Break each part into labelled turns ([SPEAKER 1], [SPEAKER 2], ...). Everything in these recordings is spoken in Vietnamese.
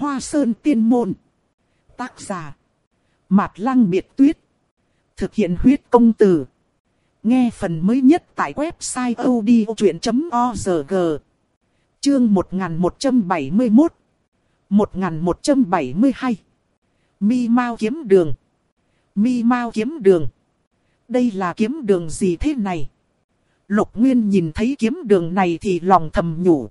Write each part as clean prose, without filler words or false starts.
[SPEAKER 1] Hoa Sơn Tiên Môn. Tác giả Mạt Lăng Biệt Tuyết. Thực hiện huyết công từ. Nghe phần mới nhất tại website odchuyện.org. Chương 1171 1172 Mi Mao Kiếm Đường. Mi Mao Kiếm Đường. Đây là kiếm đường gì thế này? Lục Nguyên nhìn thấy kiếm đường này thì lòng thầm nhủ.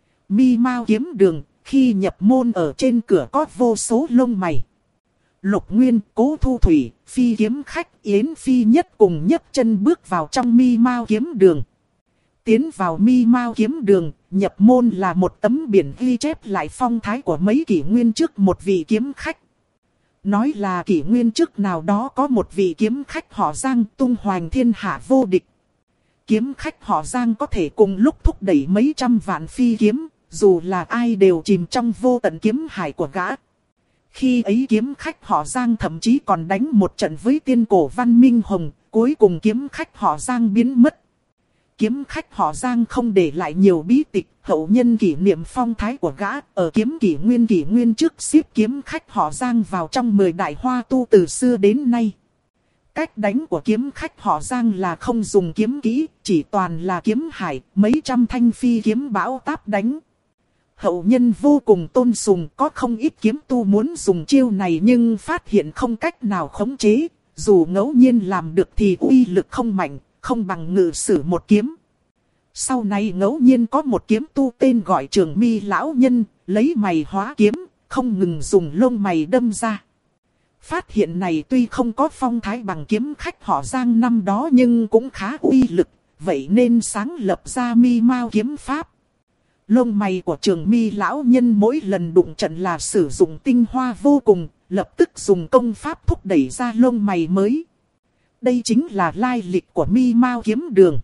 [SPEAKER 1] Mi Mao Kiếm Đường, khi nhập môn ở trên cửa có vô số lông mày. Lục Nguyên, Cố Thu Thủy, Phi Kiếm Khách, Yến Phi Nhất cùng nhấc chân bước vào trong Mi Mao Kiếm Đường. Tiến vào Mi Mao Kiếm Đường, nhập môn là một tấm biển ghi chép lại phong thái của mấy kỷ nguyên trước một vị kiếm khách. Nói là kỷ nguyên trước nào đó có một vị kiếm khách họ Giang tung hoành thiên hạ vô địch. Kiếm khách họ Giang có thể cùng lúc thúc đẩy mấy trăm vạn phi kiếm, dù là ai đều chìm trong vô tận kiếm hải của gã. Khi ấy kiếm khách họ Giang thậm chí còn đánh một trận với tiên cổ Văn Minh Hồng, cuối cùng kiếm khách họ Giang biến mất. Kiếm khách họ Giang không để lại nhiều bí tịch, hậu nhân kỷ niệm phong thái của gã, ở kiếm kỷ nguyên trước xếp kiếm khách họ Giang vào trong 10 đại hoa tu từ xưa đến nay. Cách đánh của kiếm khách họ Giang là không dùng kiếm kỹ, chỉ toàn là kiếm hải, mấy trăm thanh phi kiếm bão táp đánh. Hậu nhân vô cùng tôn sùng, có không ít kiếm tu muốn dùng chiêu này nhưng phát hiện không cách nào khống chế, dù ngẫu nhiên làm được thì uy lực không mạnh, không bằng ngự sử một kiếm. Sau này ngẫu nhiên có một kiếm tu tên gọi Trường Mi lão nhân, lấy mày hóa kiếm, không ngừng dùng lông mày đâm ra. Phát hiện này tuy không có phong thái bằng kiếm khách họ Giang năm đó nhưng cũng khá uy lực, vậy nên sáng lập ra Mi Mao kiếm pháp. Lông mày của Trường Mi lão nhân mỗi lần đụng trận là sử dụng tinh hoa vô cùng, lập tức dùng công pháp thúc đẩy ra lông mày mới. Đây chính là lai lịch của Mi Mao Kiếm Đường.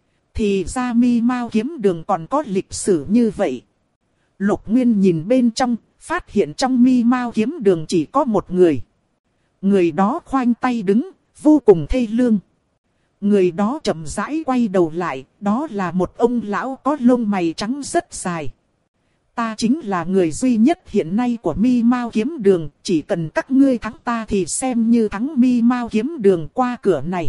[SPEAKER 1] Thì ra Mi Mao Kiếm Đường còn có lịch sử như vậy. Lục Nguyên nhìn bên trong, phát hiện trong Mi Mao Kiếm Đường chỉ có một người. Người đó khoanh tay đứng, vô cùng thê lương. Người đó chậm rãi quay đầu lại, đó là một ông lão có lông mày trắng rất dài. Ta chính là người duy nhất hiện nay của Mi Mao Kiếm Đường, chỉ cần các ngươi thắng ta thì xem như thắng Mi Mao Kiếm Đường qua cửa này.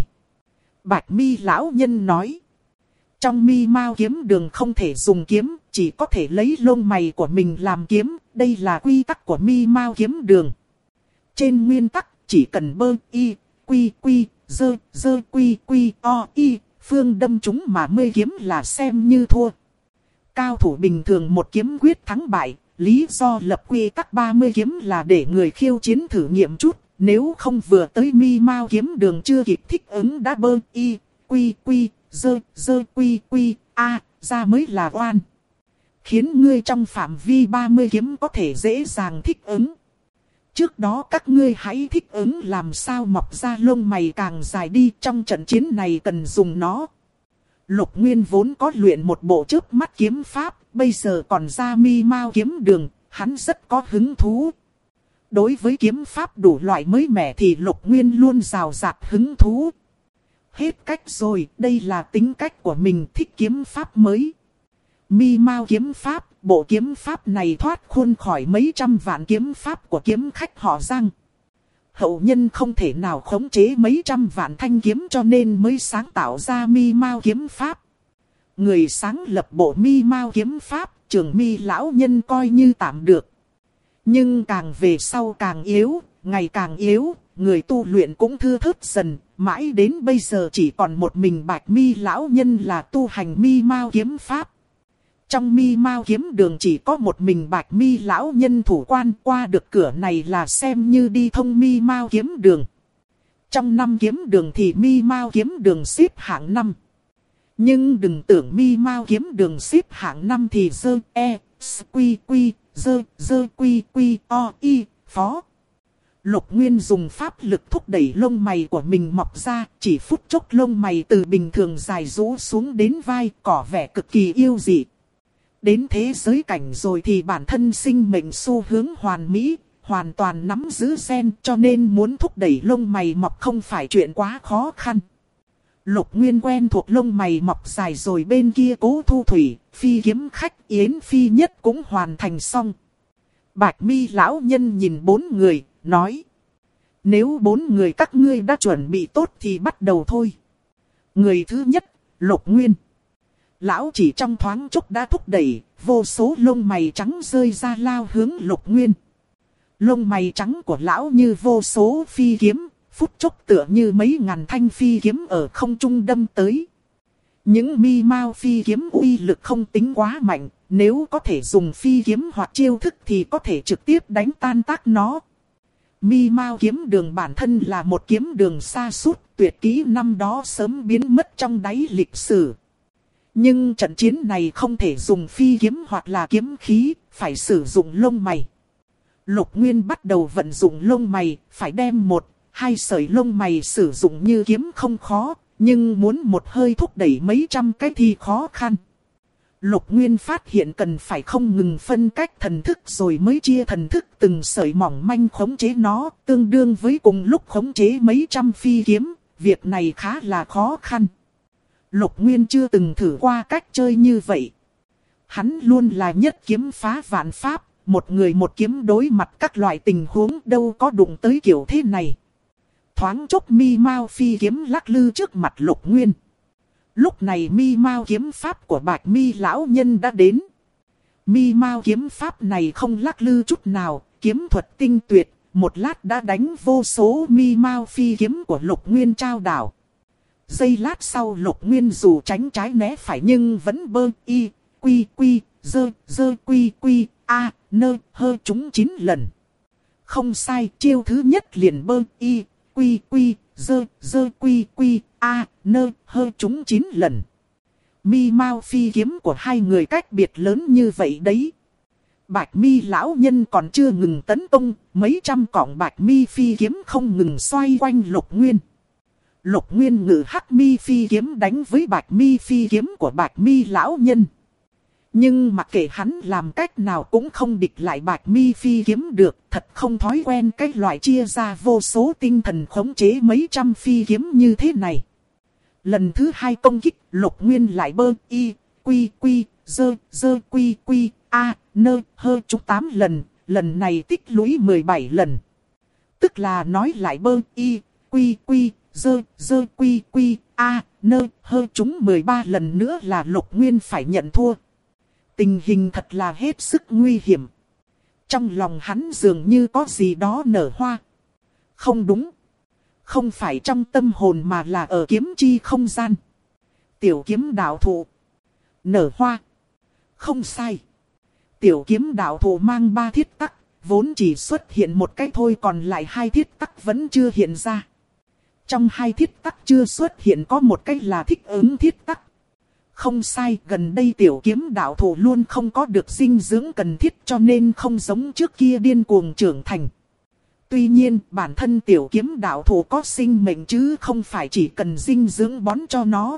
[SPEAKER 1] Bạch Mi lão nhân nói. Trong Mi Mao Kiếm Đường không thể dùng kiếm, chỉ có thể lấy lông mày của mình làm kiếm, đây là quy tắc của Mi Mao Kiếm Đường. Trên nguyên tắc, chỉ cần bơ y, quy, dơ quy o y, phương đâm chúng mà 10 kiếm là xem như thua. Cao thủ bình thường một kiếm quyết thắng bại, lý do lập quy tắc 30 kiếm là để người khiêu chiến thử nghiệm chút, nếu không vừa tới Mi Mao Kiếm Đường chưa kịp thích ứng đã bơ y, quy, dơ quy a, ra mới là oan. Khiến ngươi trong phạm vi 30 kiếm có thể dễ dàng thích ứng. Trước đó các ngươi hãy thích ứng làm sao mọc ra lông mày càng dài đi, trong trận chiến này cần dùng nó. Lục Nguyên vốn có luyện một bộ chớp mắt kiếm pháp, bây giờ còn ra Mi Mao Kiếm Đường, hắn rất có hứng thú. Đối với kiếm pháp đủ loại mới mẻ thì Lục Nguyên luôn rào rạt hứng thú. Hết cách rồi, đây là tính cách của mình, thích kiếm pháp mới. Mi Mao kiếm pháp, bộ kiếm pháp này thoát khuôn khỏi mấy trăm vạn kiếm pháp của kiếm khách họ Giang. Hậu nhân không thể nào khống chế mấy trăm vạn thanh kiếm cho nên mới sáng tạo ra Mi Mao kiếm pháp. Người sáng lập bộ Mi Mao kiếm pháp, Trường Mi lão nhân coi như tạm được. Nhưng càng về sau càng yếu, ngày càng yếu, người tu luyện cũng thưa thớt dần, mãi đến bây giờ chỉ còn một mình Bạch Mi lão nhân là tu hành Mi Mao kiếm pháp. Trong Mi Mao Kiếm Đường chỉ có một mình Bạch Mi lão nhân thủ quan, qua được cửa này là xem như đi thông Mi Mao Kiếm Đường. Trong 5 kiếm đường thì Mi Mao Kiếm Đường xếp hạng 5. Nhưng đừng tưởng Mi Mao Kiếm Đường xếp hạng 5 thì dơ quy o y phó. Lục Nguyên dùng pháp lực thúc đẩy lông mày của mình mọc ra, chỉ phút chốc lông mày từ bình thường dài rũ xuống đến vai, tỏ vẻ cực kỳ yêu dị. Đến thế giới cảnh rồi thì bản thân sinh mệnh xu hướng hoàn mỹ, hoàn toàn nắm giữ gen, cho nên muốn thúc đẩy lông mày mọc không phải chuyện quá khó khăn. Lục Nguyên quen thuộc lông mày mọc dài rồi, bên kia Cố Thu Thủy, Phi Kiếm Khách, Yến Phi Nhất cũng hoàn thành xong. Bạch Mi lão nhân nhìn 4 người, nói. Nếu 4 người các ngươi đã chuẩn bị tốt thì bắt đầu thôi. Người thứ nhất, Lục Nguyên. Lão chỉ trong thoáng chốc đã thúc đẩy, vô số lông mày trắng rơi ra lao hướng Lục Nguyên. Lông mày trắng của lão như vô số phi kiếm, phút chốc tựa như mấy ngàn thanh phi kiếm ở không trung đâm tới. Những mi mao phi kiếm uy lực không tính quá mạnh, nếu có thể dùng phi kiếm hoặc chiêu thức thì có thể trực tiếp đánh tan tác nó. Mi mao kiếm đường bản thân là một kiếm đường xa sút, tuyệt kỹ năm đó sớm biến mất trong đáy lịch sử. Nhưng trận chiến này không thể dùng phi kiếm hoặc là kiếm khí, phải sử dụng lông mày. Lục Nguyên bắt đầu vận dụng lông mày, phải đem 1-2 sợi lông mày sử dụng như kiếm không khó, nhưng muốn một hơi thúc đẩy mấy trăm cái thì khó khăn. Lục Nguyên phát hiện cần phải không ngừng phân cách thần thức rồi mới chia thần thức từng sợi mỏng manh khống chế nó, tương đương với cùng lúc khống chế mấy trăm phi kiếm, việc này khá là khó khăn. Lục Nguyên chưa từng thử qua cách chơi như vậy. Hắn luôn là nhất kiếm phá vạn pháp, một người một kiếm đối mặt các loại tình huống đâu có đụng tới kiểu thế này. Thoáng chốc mi mao phi kiếm lắc lư trước mặt Lục Nguyên. Lúc này mi mao kiếm pháp của Bạch Mi lão nhân đã đến. Mi mao kiếm pháp này không lắc lư chút nào, kiếm thuật tinh tuyệt, một lát đã đánh vô số mi mao phi kiếm của Lục Nguyên trao đảo. Giây lát sau Lục Nguyên dù tránh trái né phải nhưng vẫn bơ y, quy quy, dơ quy quy, a, nơ, hơ trúng 9 lần. Không sai, chiêu thứ nhất liền bơ y, quy quy, dơ quy quy, a, nơ, hơ trúng 9 lần. Mi mao phi kiếm của hai người cách biệt lớn như vậy đấy. Bạch Mi lão nhân còn chưa ngừng tấn công, mấy trăm cọng Bạch Mi phi kiếm không ngừng xoay quanh Lục Nguyên. Lục Nguyên ngự hắc mi phi kiếm đánh với Bạch Mi phi kiếm của Bạch Mi lão nhân. Nhưng mặc kệ hắn làm cách nào cũng không địch lại Bạch Mi phi kiếm được, thật không thói quen cái loại chia ra vô số tinh thần khống chế mấy trăm phi kiếm như thế này. Lần thứ 2 công kích, Lục Nguyên lại bơ y, quy quy, dơ quy quy, a, nơ, hơ trúng 8 lần, lần này tích lũy 17 lần. Tức là nói lại bơ y, quy quy, dơ quy quy, a, nơ, hơ trúng 13 lần nữa là Lục Nguyên phải nhận thua. Tình hình thật là hết sức nguy hiểm. Trong lòng hắn dường như có gì đó nở hoa. Không đúng. Không phải trong tâm hồn mà là ở kiếm chi không gian. Tiểu kiếm đạo thụ. Nở hoa. Không sai. Tiểu kiếm đạo thụ mang 3 thiết tắc. Vốn chỉ xuất hiện một cái thôi còn lại 2 thiết tắc vẫn chưa hiện ra. Trong 2 thiết tắc chưa xuất hiện có một cái là thích ứng thiết tắc. Không sai, gần đây tiểu kiếm đạo thụ luôn không có được dinh dưỡng cần thiết cho nên không giống trước kia điên cuồng trưởng thành. Tuy nhiên, bản thân tiểu kiếm đạo thụ có sinh mệnh chứ không phải chỉ cần dinh dưỡng bón cho nó.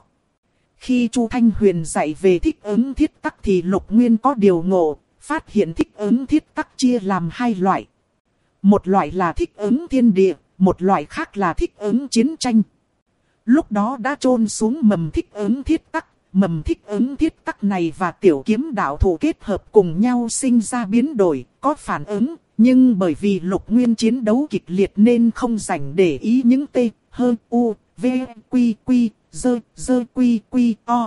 [SPEAKER 1] Khi Chu Thanh Huyền dạy về thích ứng thiết tắc thì Lục Nguyên có điều ngộ, phát hiện thích ứng thiết tắc chia làm 2 loại. Một loại là thích ứng thiên địa, một loại khác là thích ứng chiến tranh. Lúc đó đã chôn xuống mầm thích ứng thiết tắc. Mầm thích ứng thiết tắc này và tiểu kiếm đạo thụ kết hợp cùng nhau sinh ra biến đổi, có phản ứng, nhưng bởi vì Lục Nguyên chiến đấu kịch liệt nên không rảnh để ý những t, hơ, u, v, quy, quy, dơ, quy, quy, o.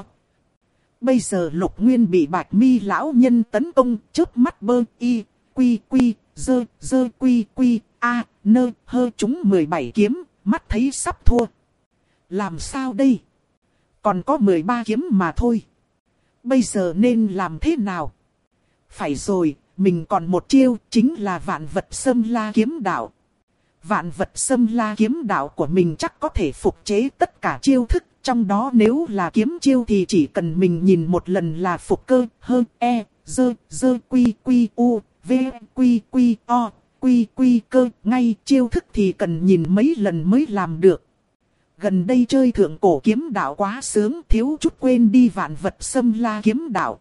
[SPEAKER 1] Bây giờ Lục Nguyên bị Bạch Mi lão nhân tấn công, chớp mắt bơ, y, quy, quy, dơ, quy, quy, a, nơ, hơ trúng 17 kiếm, mắt thấy sắp thua. Làm sao đây? Còn có 13 kiếm mà thôi. Bây giờ nên làm thế nào? Phải rồi, mình còn một chiêu, chính là vạn vật xâm la kiếm đạo. Vạn vật xâm la kiếm đạo của mình chắc có thể phục chế tất cả chiêu thức. Trong đó nếu là kiếm chiêu thì chỉ cần mình nhìn một lần là phục cơ, hơ, e, dơ, quy, quy, u, v, quy, quy, o, quy, quy, cơ. Ngay chiêu thức thì cần nhìn mấy lần mới làm được. Gần đây chơi thượng cổ kiếm đạo quá sướng, thiếu chút quên đi vạn vật xâm la kiếm đạo.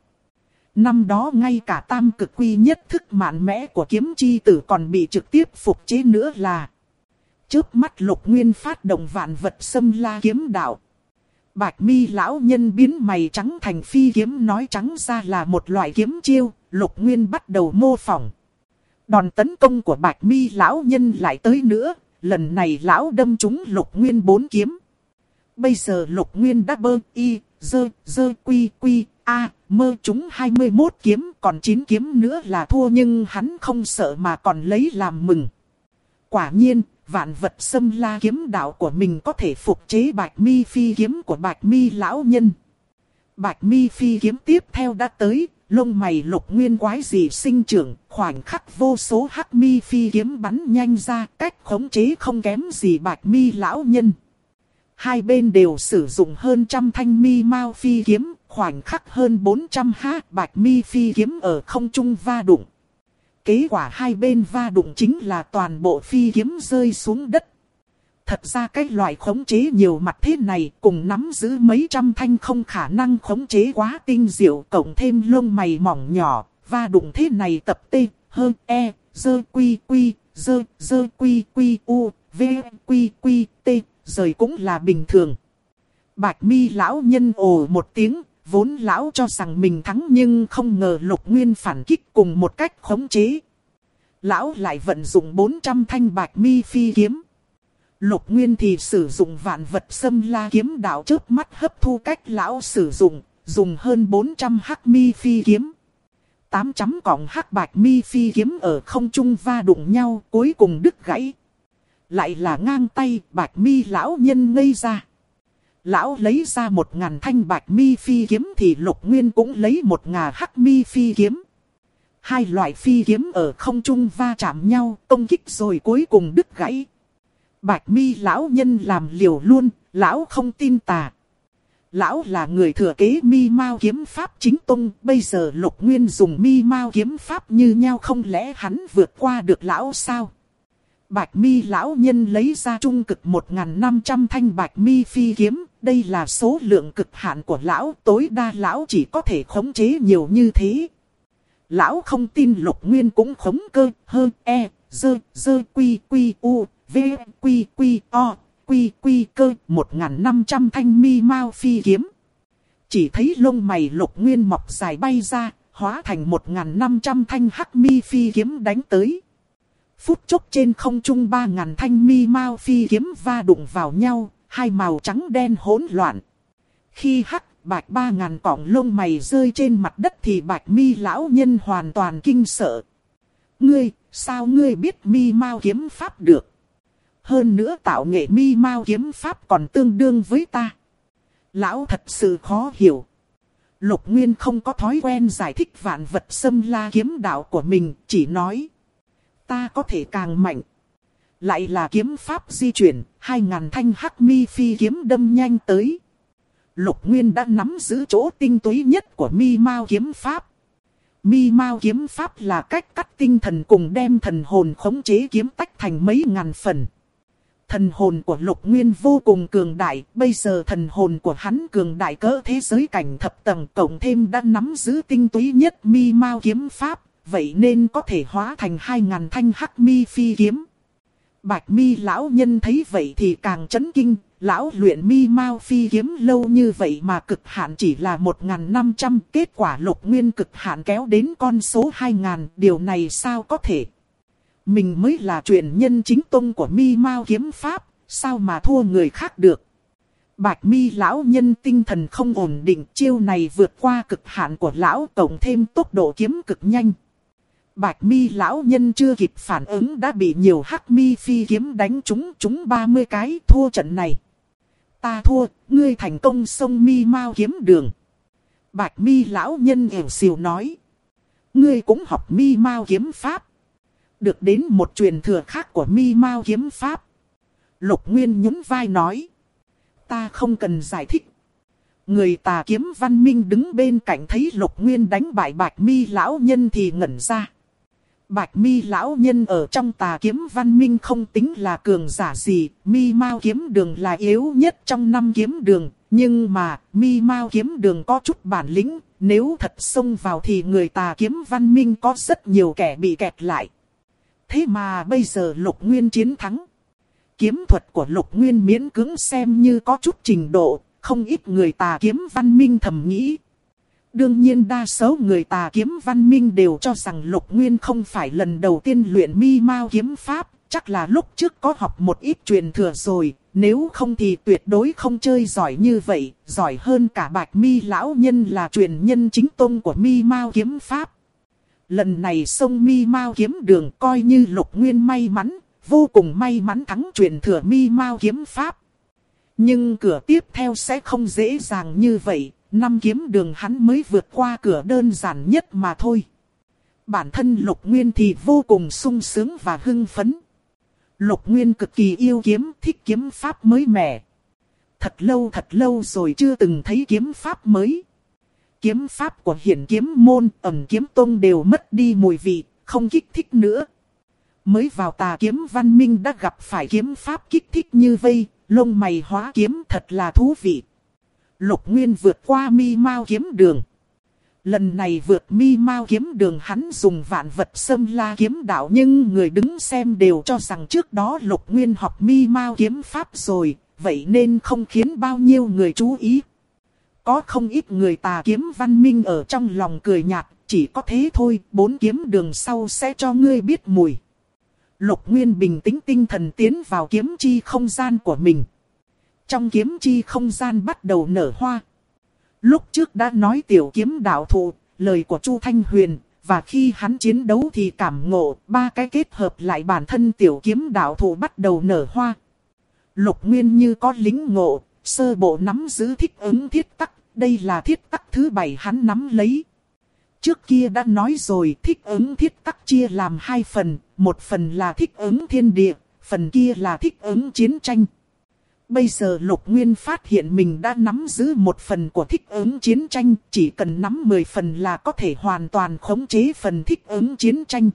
[SPEAKER 1] Năm đó ngay cả tam cực quy nhất thức mạnh mẽ của kiếm chi tử còn bị trực tiếp phục chế nữa là. Chớp mắt Lục Nguyên phát động vạn vật xâm la kiếm đạo. Bạch Mi lão nhân biến mày trắng thành phi kiếm nói trắng ra là một loại kiếm chiêu, Lục Nguyên bắt đầu mô phỏng. Đòn tấn công của Bạch Mi lão nhân lại tới nữa, lần này lão đâm trúng Lục Nguyên 4 kiếm. Bây giờ Lục Nguyên đã bơ y, dơ quy quy, a, mơ trúng 21 kiếm, còn 9 kiếm nữa là thua, nhưng hắn không sợ mà còn lấy làm mừng. Quả nhiên, vạn vật xâm la kiếm đạo của mình có thể phục chế Bạch Mi phi kiếm của Bạch Mi lão nhân. Bạch Mi phi kiếm tiếp theo đã tới, lông mày Lục Nguyên quái dị sinh trưởng, khoảnh khắc vô số hắc mi phi kiếm bắn nhanh ra, cách khống chế không kém gì Bạch Mi lão nhân. Hai bên đều sử dụng hơn 100 thanh mi mao phi kiếm, khoảnh khắc hơn 400 Bạch Mi phi kiếm ở không trung va đụng. Kết quả hai bên va đụng chính là toàn bộ phi kiếm rơi xuống đất. Thật ra cái loại khống chế nhiều mặt thế này cùng nắm giữ mấy trăm thanh không khả năng khống chế quá tinh diệu, cộng thêm lông mày mỏng nhỏ, va đụng thế này tập tê, hơn e, dơ quy quy u, v quy quy t, rời cũng là bình thường. Bạch Mi lão nhân ồ một tiếng, vốn lão cho rằng mình thắng nhưng không ngờ Lục Nguyên phản kích cùng một cách khống chế. Lão lại vận dụng 400 thanh Bạch Mi phi kiếm. Lục Nguyên thì sử dụng vạn vật xâm la kiếm đạo, chớp mắt hấp thu cách lão sử dụng, dùng hơn 400 hắc mi phi kiếm. 800 cọng hắc Bạch Mi phi kiếm ở không trung va đụng nhau, cuối cùng đứt gãy. Lại là ngang tay, Bạch Mi lão nhân ngây ra. Lão lấy ra 1000 thanh Bạch Mi phi kiếm thì Lục Nguyên cũng lấy 1000 hắc mi phi kiếm. Hai loại phi kiếm ở không trung va chạm nhau, công kích rồi cuối cùng đứt gãy. Bạch Mi lão nhân làm liều luôn, lão không tin tà. Lão là người thừa kế Mi Mao kiếm pháp chính tông, bây giờ Lục Nguyên dùng Mi Mao kiếm pháp như nhau, không lẽ hắn vượt qua được lão sao? Bạch Mi lão nhân lấy ra trung cực 1500 thanh Bạch Mi phi kiếm, đây là số lượng cực hạn của lão, tối đa lão chỉ có thể khống chế nhiều như thế. Lão không tin Lục Nguyên cũng khống cơ, hơn e, dơ quy quy u, v quy quy o, quy quy cơ, 1500 thanh mi mao phi kiếm. Chỉ thấy lông mày Lục Nguyên mọc dài bay ra, hóa thành 1500 thanh hắc mi phi kiếm đánh tới. Phút chốc trên không trung 3000 thanh mi mao phi kiếm va đụng vào nhau, hai màu trắng đen hỗn loạn. Khi hắc bạch 3000 cọng lông mày rơi trên mặt đất thì Bạch Mi lão nhân hoàn toàn kinh sợ. Ngươi, sao ngươi biết Mi Mao kiếm pháp được? Hơn nữa tạo nghệ Mi Mao kiếm pháp còn tương đương với ta. Lão thật sự khó hiểu. Lục Nguyên không có thói quen giải thích vạn vật xâm la kiếm đạo của mình, chỉ nói. Ta có thể càng mạnh. Lại là kiếm pháp di chuyển, 2000 thanh hắc mi phi kiếm đâm nhanh tới. Lục Nguyên đã nắm giữ chỗ tinh túy nhất của Mi Mao kiếm pháp. Mi Mao kiếm pháp là cách cắt tinh thần cùng đem thần hồn khống chế kiếm tách thành mấy ngàn phần. Thần hồn của Lục Nguyên vô cùng cường đại, bây giờ thần hồn của hắn cường đại cỡ thế giới cảnh thập tầng, cộng thêm đã nắm giữ tinh túy nhất Mi Mao kiếm pháp, vậy nên có thể hóa thành 2000 thanh hắc mi phi kiếm. Bạch Mi lão nhân thấy vậy thì càng chấn kinh, lão luyện Mi Mao phi kiếm lâu như vậy mà cực hạn chỉ là 1500, kết quả Lục Nguyên cực hạn kéo đến con số 2000, điều này sao có thể? Mình mới là truyền nhân chính tông của Mi Mao kiếm pháp, sao mà thua người khác được? Bạch Mi lão nhân tinh thần không ổn định, chiêu này vượt qua cực hạn của lão, cộng thêm tốc độ kiếm cực nhanh. Bạch Mi lão nhân chưa kịp phản ứng đã bị nhiều hắc mi phi kiếm đánh trúng 30 cái, thua trận này. Ta thua, ngươi thành công xông Mi Mao kiếm đường. Bạch Mi lão nhân ẻo xìu nói. Ngươi cũng học Mi Mao kiếm pháp. Được đến một truyền thừa khác của Mi Mao kiếm pháp. Lục Nguyên nhún vai nói. Ta không cần giải thích. Người Tà Kiếm Văn Minh đứng bên cạnh thấy Lục Nguyên đánh bại Bạch Mi lão nhân thì ngẩn ra. Bạch Mi lão nhân ở trong Tà Kiếm Văn Minh không tính là cường giả gì, Mi Mao kiếm đường là yếu nhất trong 5 kiếm đường, nhưng mà Mi Mao kiếm đường có chút bản lĩnh, nếu thật xông vào thì người Tà Kiếm Văn Minh có rất nhiều kẻ bị kẹt lại. Thế mà bây giờ Lục Nguyên chiến thắng. Kiếm thuật của Lục Nguyên miễn cưỡng xem như có chút trình độ, không ít người Tà Kiếm Văn Minh thầm nghĩ. Đương nhiên đa số người tà kiếm văn minh đều cho rằng Lục Nguyên không phải lần đầu tiên luyện mi mao kiếm pháp, chắc là lúc trước có học một ít truyền thừa rồi, nếu không thì tuyệt đối không chơi giỏi như vậy, giỏi hơn cả Bạch Mi lão nhân là truyền nhân chính tông của mi mao kiếm pháp. Lần này xông mi mao kiếm đường coi như Lục Nguyên may mắn, vô cùng may mắn thắng truyền thừa mi mao kiếm pháp. Nhưng cửa tiếp theo sẽ không dễ dàng như vậy, 5 kiếm đường hắn mới vượt qua cửa đơn giản nhất mà thôi. Bản thân Lục Nguyên thì vô cùng sung sướng và hưng phấn. Lục Nguyên cực kỳ yêu kiếm, thích kiếm pháp mới mẻ. Thật lâu rồi chưa từng thấy kiếm pháp mới. Kiếm pháp của Hiển Kiếm Môn, Ẩn Kiếm Tông đều mất đi mùi vị, không kích thích nữa. Mới vào tà kiếm văn minh đã gặp phải kiếm pháp kích thích như vây, lông mày hóa kiếm thật là thú vị. Lục Nguyên vượt qua mi mao kiếm đường. Lần này vượt mi mao kiếm đường hắn dùng vạn vật xâm la kiếm đạo, nhưng người đứng xem đều cho rằng trước đó Lục Nguyên học mi mao kiếm pháp rồi, vậy nên không khiến bao nhiêu người chú ý. Có không ít người tà kiếm văn minh ở trong lòng cười nhạt, chỉ có thế thôi, 4 kiếm đường sau sẽ cho ngươi biết mùi. Lục Nguyên bình tĩnh tinh thần tiến vào kiếm chi không gian của mình. Trong kiếm chi không gian bắt đầu nở hoa. Lúc trước đã nói tiểu kiếm đạo thụ, lời của Chu Thanh Huyền, và khi hắn chiến đấu thì cảm ngộ, 3 cái kết hợp lại bản thân tiểu kiếm đạo thụ bắt đầu nở hoa. Lục Nguyên như có lĩnh ngộ, sơ bộ nắm giữ thích ứng thiết tắc, đây là thiết tắc thứ 7 hắn nắm lấy. Trước kia đã nói rồi, thích ứng thiết tắc chia làm 2 phần, một phần là thích ứng thiên địa, phần kia là thích ứng chiến tranh. Bây giờ Lục Nguyên phát hiện mình đã nắm giữ một phần của thích ứng chiến tranh, chỉ cần nắm 10 phần là có thể hoàn toàn khống chế phần thích ứng chiến tranh.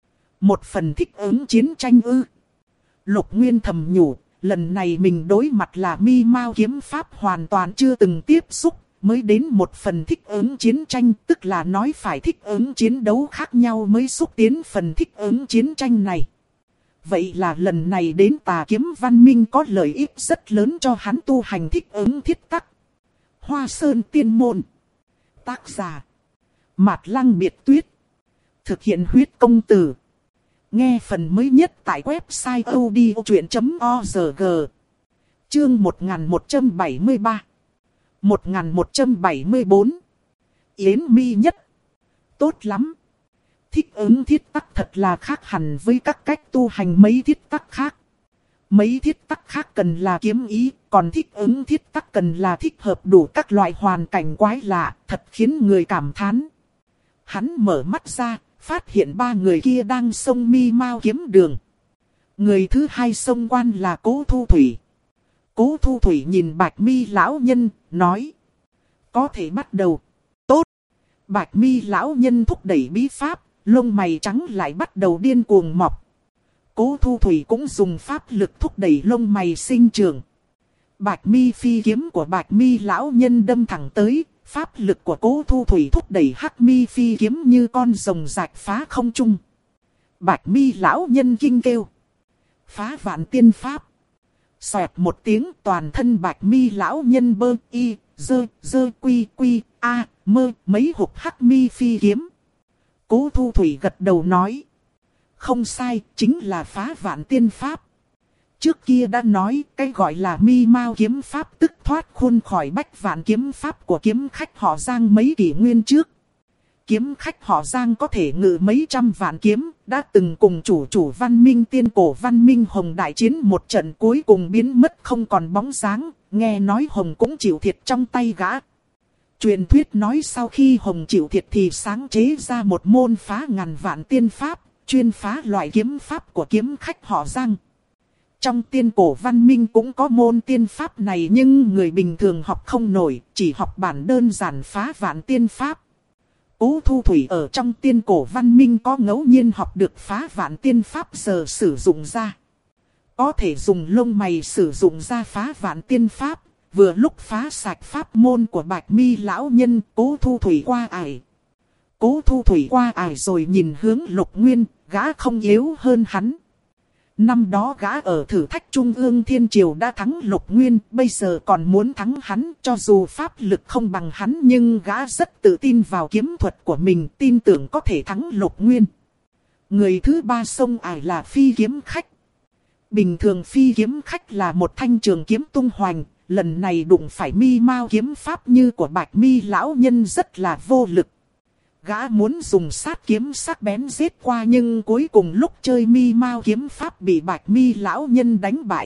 [SPEAKER 1] Một phần thích ứng chiến tranh ư? Lục Nguyên thầm nhủ, lần này mình đối mặt là mi mao kiếm pháp hoàn toàn chưa từng tiếp xúc, mới đến một phần thích ứng chiến tranh, tức là nói phải thích ứng chiến đấu khác nhau mới xúc tiến phần thích ứng chiến tranh này. Vậy là lần này đến tà kiếm văn minh có lợi ích rất lớn cho hắn tu hành thích ứng thiết tắc. Hoa Sơn Tiên Môn. Tác giả Mạt Lăng Biệt Tuyết. Thực hiện huyết công từ. Nghe phần mới nhất tại website odchuyện.org. Chương 1173 1174. Yến Mi nhất. Tốt lắm. Thích ứng thiết tắc thật là khác hẳn với các cách tu hành mấy thiết tắc khác. Mấy thiết tắc khác cần là kiếm ý, còn thích ứng thiết tắc cần là thích hợp đủ các loại hoàn cảnh quái lạ, thật khiến người cảm thán. Hắn mở mắt ra, phát hiện 3 người kia đang xông mi mao kiếm đường. Người thứ hai xông quan là Cố Thu Thủy. Cố Thu Thủy nhìn Bạch Mi lão nhân, nói: có thể bắt đầu. Tốt. Bạch Mi lão nhân thúc đẩy bí pháp, lông mày trắng lại bắt đầu điên cuồng mọc. Cố Thu Thủy cũng dùng pháp lực thúc đẩy lông mày sinh trưởng. Bạch Mi phi kiếm của Bạch Mi lão nhân đâm thẳng tới, pháp lực của Cố Thu Thủy thúc đẩy Hắc Mi phi kiếm như con rồng rạch phá không trung. Bạch Mi lão nhân kinh kêu: phá vạn tiên pháp. Xoẹt một tiếng, toàn thân Bạch Mi lão nhân bơ y dơ quy quy a mơ mấy hộp Hắc Mi phi kiếm. Cố Thu Thủy gật đầu nói: không sai, chính là phá vạn tiên pháp. Trước kia đã nói, cái gọi là mi mao kiếm pháp tức thoát khuôn khỏi bách vạn kiếm pháp của kiếm khách họ Giang mấy kỷ nguyên trước. Kiếm khách họ Giang có thể ngự mấy trăm vạn kiếm, đã từng cùng chủ văn minh tiên cổ văn minh Hồng đại chiến một trận, cuối cùng biến mất không còn bóng dáng, nghe nói Hồng cũng chịu thiệt trong tay gã. Truyền thuyết nói sau khi Hồng chịu thiệt thì sáng chế ra một môn phá ngàn vạn tiên pháp, chuyên phá loại kiếm pháp của kiếm khách họ Giang. Trong tiên cổ văn minh cũng có môn tiên pháp này, nhưng người bình thường học không nổi, chỉ học bản đơn giản phá vạn tiên pháp. Cố Thu Thủy ở trong tiên cổ văn minh có ngẫu nhiên học được phá vạn tiên pháp giờ sử dụng ra. Có thể dùng lông mày sử dụng ra phá vạn tiên pháp, vừa lúc phá sạch pháp môn của Bạch Mi lão nhân. Cố Thu Thủy qua ải. Cố Thu Thủy qua ải rồi nhìn hướng Lục Nguyên, gã không yếu hơn hắn. Năm đó gã ở thử thách Trung ương Thiên Triều đã thắng Lục Nguyên, bây giờ còn muốn thắng hắn, cho dù pháp lực không bằng hắn nhưng gã rất tự tin vào kiếm thuật của mình, tin tưởng có thể thắng Lục Nguyên. Người thứ ba xông ải là Phi Kiếm Khách. Bình thường Phi Kiếm Khách là một thanh trường kiếm tung hoành, lần này đụng phải mi mao kiếm pháp như của Bạch Mi lão nhân rất là vô lực. Gã muốn dùng sát kiếm sắc bén giết qua nhưng cuối cùng lúc chơi mi mao kiếm pháp bị Bạch Mi lão nhân đánh bại.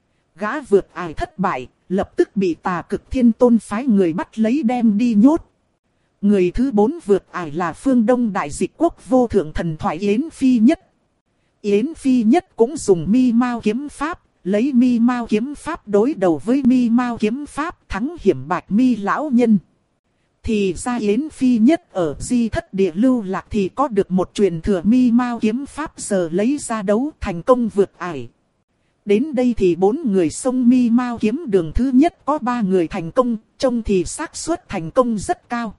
[SPEAKER 1] Gã vượt ải thất bại, lập tức bị Tà Cực Thiên Tôn phái người bắt lấy đem đi nhốt. Người thứ 4 vượt ải là Phương Đông Đại Dịch Quốc vô thượng thần thoại Yến Phi Nhất. Yến Phi Nhất cũng dùng mi mao kiếm pháp, lấy mi mao kiếm pháp đối đầu với mi mao kiếm pháp thắng hiểm Bạch Mi lão nhân. Thì ra Yến Phi Nhất ở Di Thất Địa lưu lạc thì có được một truyền thừa mi mao kiếm pháp, giờ lấy ra đấu thành công vượt ải. Đến đây thì 4 người xông mi mao kiếm đường thứ nhất có 3 người thành công, trông thì xác suất thành công rất cao.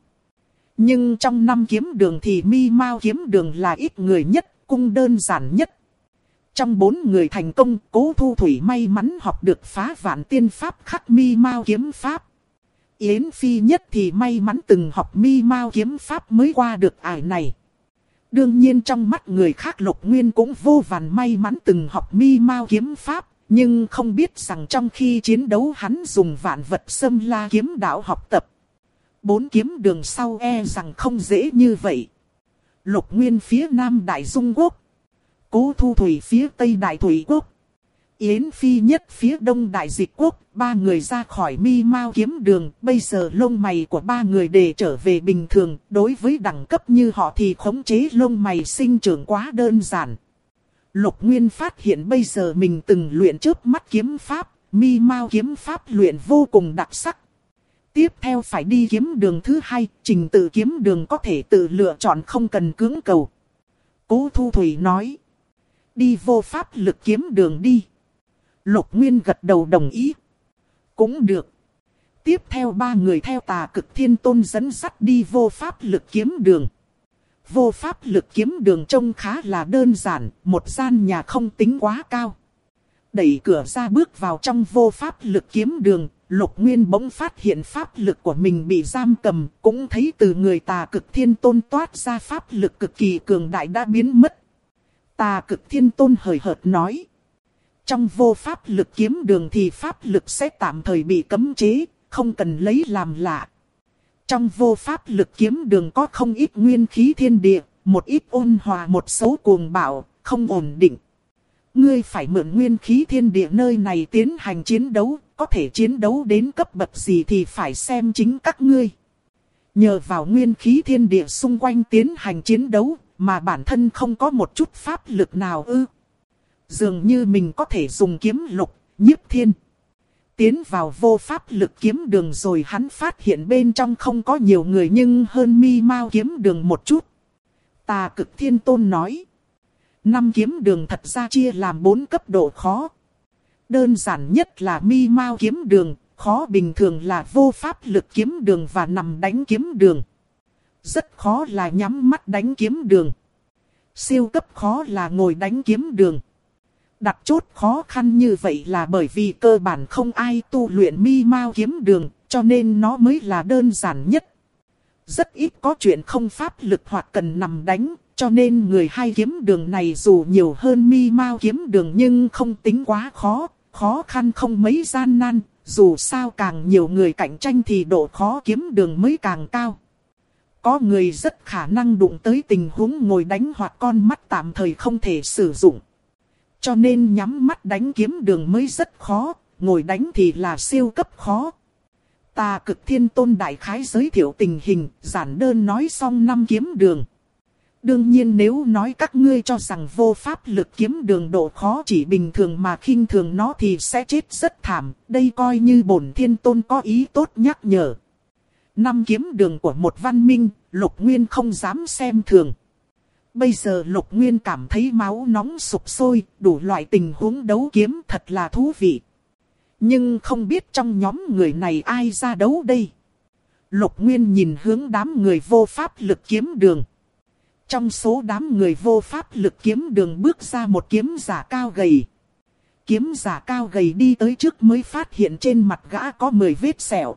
[SPEAKER 1] Nhưng trong 5 kiếm đường thì mi mao kiếm đường là ít người nhất, cung đơn giản nhất. Trong 4 người thành công, Cố Thu Thủy may mắn học được Phá Vạn Tiên Pháp khắc mi mao kiếm pháp. Yến Phi Nhất thì may mắn từng học mi mao kiếm pháp mới qua được ải này. Đương nhiên trong mắt người khác Lục Nguyên cũng vô vàn may mắn từng học mi mao kiếm pháp, nhưng không biết rằng trong khi chiến đấu hắn dùng vạn vật xâm la kiếm đạo học tập. 4 kiếm đường sau e rằng không dễ như vậy. Lục Nguyên phía Nam Đại Dung Quốc, Cố Thu Thủy phía Tây Đại Thủy Quốc, Yến Phi Nhất phía Đông Đại Dịch Quốc, 3 người ra khỏi mi mao kiếm đường. Bây giờ lông mày của 3 người đều trở về bình thường, đối với đẳng cấp như họ thì khống chế lông mày sinh trưởng quá đơn giản. Lục Nguyên phát hiện bây giờ mình từng luyện chớp mắt kiếm pháp, mi mao kiếm pháp luyện vô cùng đặc sắc. Tiếp theo phải đi kiếm đường thứ 2, trình tự kiếm đường có thể tự lựa chọn không cần cưỡng cầu. Cố Thu Thủy nói, đi vô pháp lực kiếm đường đi. Lục Nguyên gật đầu đồng ý. Cũng được. Tiếp theo 3 người theo Tà Cực Thiên Tôn dẫn dắt đi vô pháp lực kiếm đường. Vô pháp lực kiếm đường trông khá là đơn giản, một gian nhà không tính quá cao. Đẩy cửa ra bước vào trong vô pháp lực kiếm đường, Lục Nguyên bỗng phát hiện pháp lực của mình bị giam cầm, cũng thấy từ người Tà Cực Thiên Tôn toát ra pháp lực cực kỳ cường đại đã biến mất. Tà Cực Thiên Tôn hời hợt nói, trong vô pháp lực kiếm đường thì pháp lực sẽ tạm thời bị cấm chế, không cần lấy làm lạ. Trong vô pháp lực kiếm đường có không ít nguyên khí thiên địa, một ít ôn hòa một số cuồng bạo, không ổn định. Ngươi phải mượn nguyên khí thiên địa nơi này tiến hành chiến đấu, có thể chiến đấu đến cấp bậc gì thì phải xem chính các ngươi. Nhờ vào nguyên khí thiên địa xung quanh tiến hành chiến đấu, mà bản thân không có một chút pháp lực nào ư. Dường như mình có thể dùng kiếm lục, nhiếp thiên. Tiến vào vô pháp lực kiếm đường rồi hắn phát hiện bên trong không có nhiều người nhưng hơn mi mao kiếm đường một chút. Tà Cực Thiên Tôn nói, 5 kiếm đường thật ra chia làm 4 cấp độ khó. Đơn giản nhất là mi mao kiếm đường, khó bình thường là vô pháp lực kiếm đường và nằm đánh kiếm đường. Rất khó là nhắm mắt đánh kiếm đường. Siêu cấp khó là ngồi đánh kiếm đường. Đặt chốt khó khăn như vậy là bởi vì cơ bản không ai tu luyện mi mao kiếm đường, cho nên nó mới là đơn giản nhất. Rất ít có chuyện không pháp lực hoặc cần nằm đánh, cho nên người 2 kiếm đường này dù nhiều hơn mi mao kiếm đường nhưng không tính quá khó, khó khăn không mấy gian nan, dù sao càng nhiều người cạnh tranh thì độ khó kiếm đường mới càng cao. Có người rất khả năng đụng tới tình huống ngồi đánh hoặc con mắt tạm thời không thể sử dụng. Cho nên nhắm mắt đánh kiếm đường mới rất khó, ngồi đánh thì là siêu cấp khó. Tà Cực Thiên Tôn đại khái giới thiệu tình hình, giản đơn nói xong 5 kiếm đường. Đương nhiên nếu nói các ngươi cho rằng vô pháp lực kiếm đường độ khó chỉ bình thường mà khinh thường nó thì sẽ chết rất thảm, đây coi như bổn Thiên Tôn có ý tốt nhắc nhở. 5 kiếm đường của một văn minh, Lục Nguyên không dám xem thường. Bây giờ Lục Nguyên cảm thấy máu nóng sục sôi, đủ loại tình huống đấu kiếm thật là thú vị. Nhưng không biết trong nhóm người này ai ra đấu đây. Lục Nguyên nhìn hướng đám người vô pháp lực kiếm đường. Trong số đám người vô pháp lực kiếm đường bước ra một kiếm giả cao gầy. Kiếm giả cao gầy đi tới trước mới phát hiện trên mặt gã có 10 vết sẹo.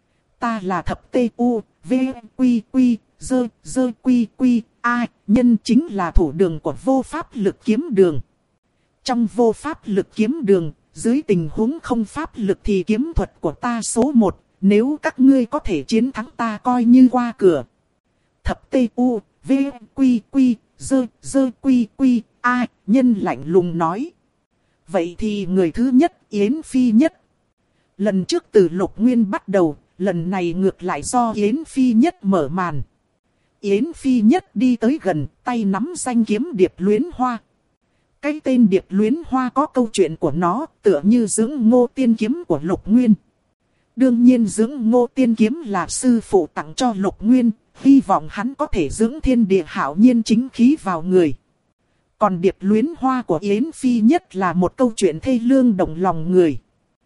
[SPEAKER 1] Ta là thập tê u, v, quy quy, dơ, dơ quy quy, a, nhân chính là thủ đường của vô pháp lực kiếm đường. Trong vô pháp lực kiếm đường, dưới tình huống không pháp lực thì kiếm thuật của ta số 1, nếu các ngươi có thể chiến thắng ta coi như qua cửa. Thập tê u, v, quy quy, dơ, dơ quy quy, a, nhân lạnh lùng nói. Vậy thì người thứ nhất Yến Phi Nhất. Lần trước từ Lục Nguyên bắt đầu, lần này ngược lại do Yến Phi Nhất mở màn. Yến Phi Nhất đi tới gần, tay nắm danh kiếm Điệp Luyến Hoa. Cái tên Điệp Luyến Hoa có câu chuyện của nó, tựa như dưỡng ngô tiên kiếm của Lục Nguyên. Đương nhiên dưỡng ngô tiên kiếm là sư phụ tặng cho Lục Nguyên, hy vọng hắn có thể dưỡng thiên địa hạo nhiên chính khí vào người. Còn Điệp Luyến Hoa của Yến Phi Nhất là một câu chuyện thê lương động lòng người.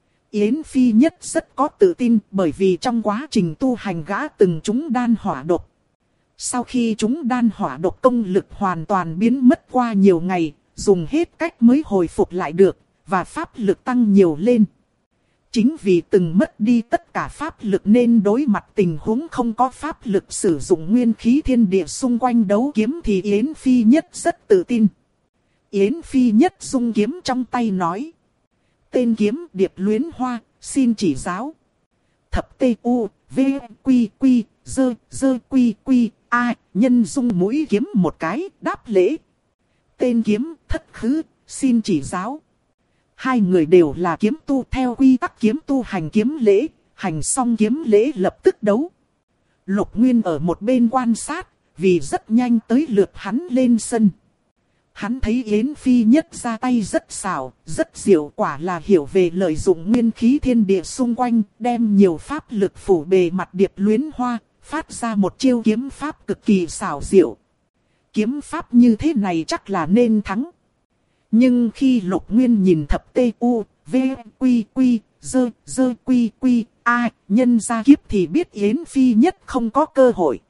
[SPEAKER 1] Yến Phi Nhất rất có tự tin bởi vì trong quá trình tu hành gã từng trúng đan hỏa độc. Sau khi trúng đan hỏa độc công lực hoàn toàn biến mất qua nhiều ngày, dùng hết cách mới hồi phục lại được, và pháp lực tăng nhiều lên. Chính vì từng mất đi tất cả pháp lực nên đối mặt tình huống không có pháp lực sử dụng nguyên khí thiên địa xung quanh đấu kiếm thì Yến Phi Nhất rất tự tin. Yến Phi Nhất rung kiếm trong tay nói. Tên kiếm Điệp Luyến Hoa, xin chỉ giáo. Thập tê u, v, quy quy, dơ, dơ quy quy, a, nhân rung mũi kiếm một cái, đáp lễ. Tên kiếm Thất Khứ, xin chỉ giáo. Hai người đều là kiếm tu theo quy tắc kiếm tu hành kiếm lễ, hành xong kiếm lễ lập tức đấu. Lục Nguyên ở một bên quan sát, vì rất nhanh tới lượt hắn lên sân. Hắn thấy Yến Phi Nhất ra tay rất xảo, rất diệu, quả là hiểu về lợi dụng nguyên khí thiên địa xung quanh, đem nhiều pháp lực phủ bề mặt Điệp Luyến Hoa, phát ra một chiêu kiếm pháp cực kỳ xảo diệu. Kiếm pháp như thế này chắc là nên thắng. Nhưng khi Lục Nguyên nhìn thập tê u, v, quy quy, dơ, dơ quy quy, a, nhân ra kiếp thì biết Yến Phi Nhất không có cơ hội.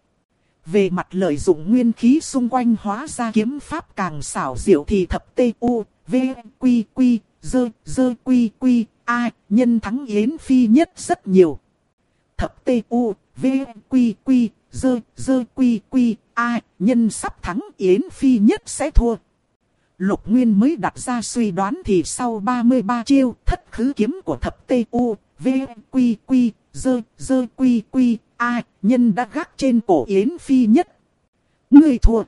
[SPEAKER 1] Về mặt lợi dụng nguyên khí xung quanh hóa ra kiếm pháp càng xảo diệu thì thập tê u, v, quy quy, dơ, dơ quy quy, a, nhân thắng Yến Phi Nhất rất nhiều. Thập tê u, v, quy quy, dơ, dơ quy quy, a, nhân sắp thắng Yến Phi Nhất sẽ thua. Lục Nguyên mới đặt ra suy đoán thì sau 33 chiêu Thất Khứ kiếm của thập tê u, v, quy quy, dơ, dơ quy quy, a, nhân đã gác trên cổ Yến Phi Nhất. Ngươi thua.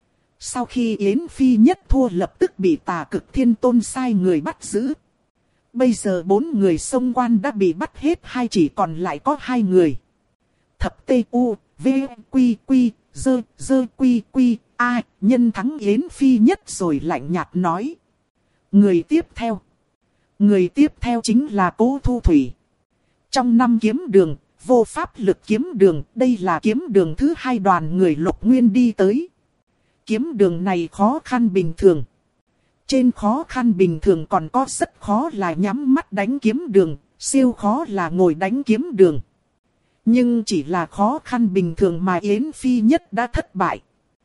[SPEAKER 1] Sau khi Yến Phi Nhất thua lập tức bị Tà Cực Thiên Tôn sai người bắt giữ. Bây giờ 4 người xông quan đã bị bắt hết, hay chỉ còn lại có 2 người. Thập tê u, v, quy quy, dơ, dơ quy quy, a, nhân thắng Yến Phi Nhất rồi lạnh nhạt nói. Người tiếp theo. Người tiếp theo chính là Cố Thu Thủy. Trong 5 kiếm đường, vô pháp lực kiếm đường, đây là kiếm đường thứ 2 đoàn người Lục Nguyên đi tới. Kiếm đường này khó khăn bình thường. Trên khó khăn bình thường còn có rất khó là nhắm mắt đánh kiếm đường, siêu khó là ngồi đánh kiếm đường. Nhưng chỉ là khó khăn bình thường mà Yến Phi Nhất đã thất bại.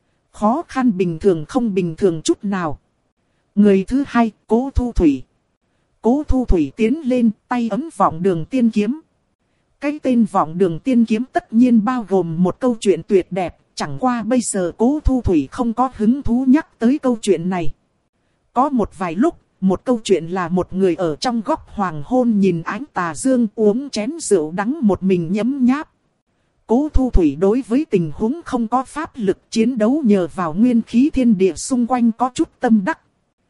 [SPEAKER 1] Khó khăn bình thường không bình thường chút nào. Người thứ 2, Cố Thu Thủy. Cố Thu Thủy tiến lên, tay ấm vọng đường tiên kiếm. Cái tên vọng đường tiên kiếm tất nhiên bao gồm một câu chuyện tuyệt đẹp, chẳng qua bây giờ Cố Thu Thủy không có hứng thú nhắc tới câu chuyện này. Có một vài lúc, một câu chuyện là một người ở trong góc hoàng hôn nhìn ánh tà dương uống chén rượu đắng một mình nhấm nháp. Cố Thu Thủy đối với tình huống không có pháp lực chiến đấu nhờ vào nguyên khí thiên địa xung quanh có chút tâm đắc.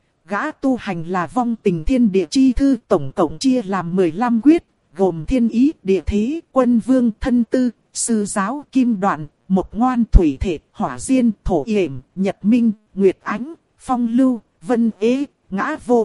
[SPEAKER 1] Gã tu hành là vong tình thiên địa chi thư, tổng cộng chia làm 15 quyết, gồm thiên ý, địa thế, quân vương, thân tư, sư giáo, kim đoạn, mộc ngoan, thủy thể, hỏa diên, thổ yểm, nhật minh, nguyệt ánh, phong lưu, vân ế, ngã vô.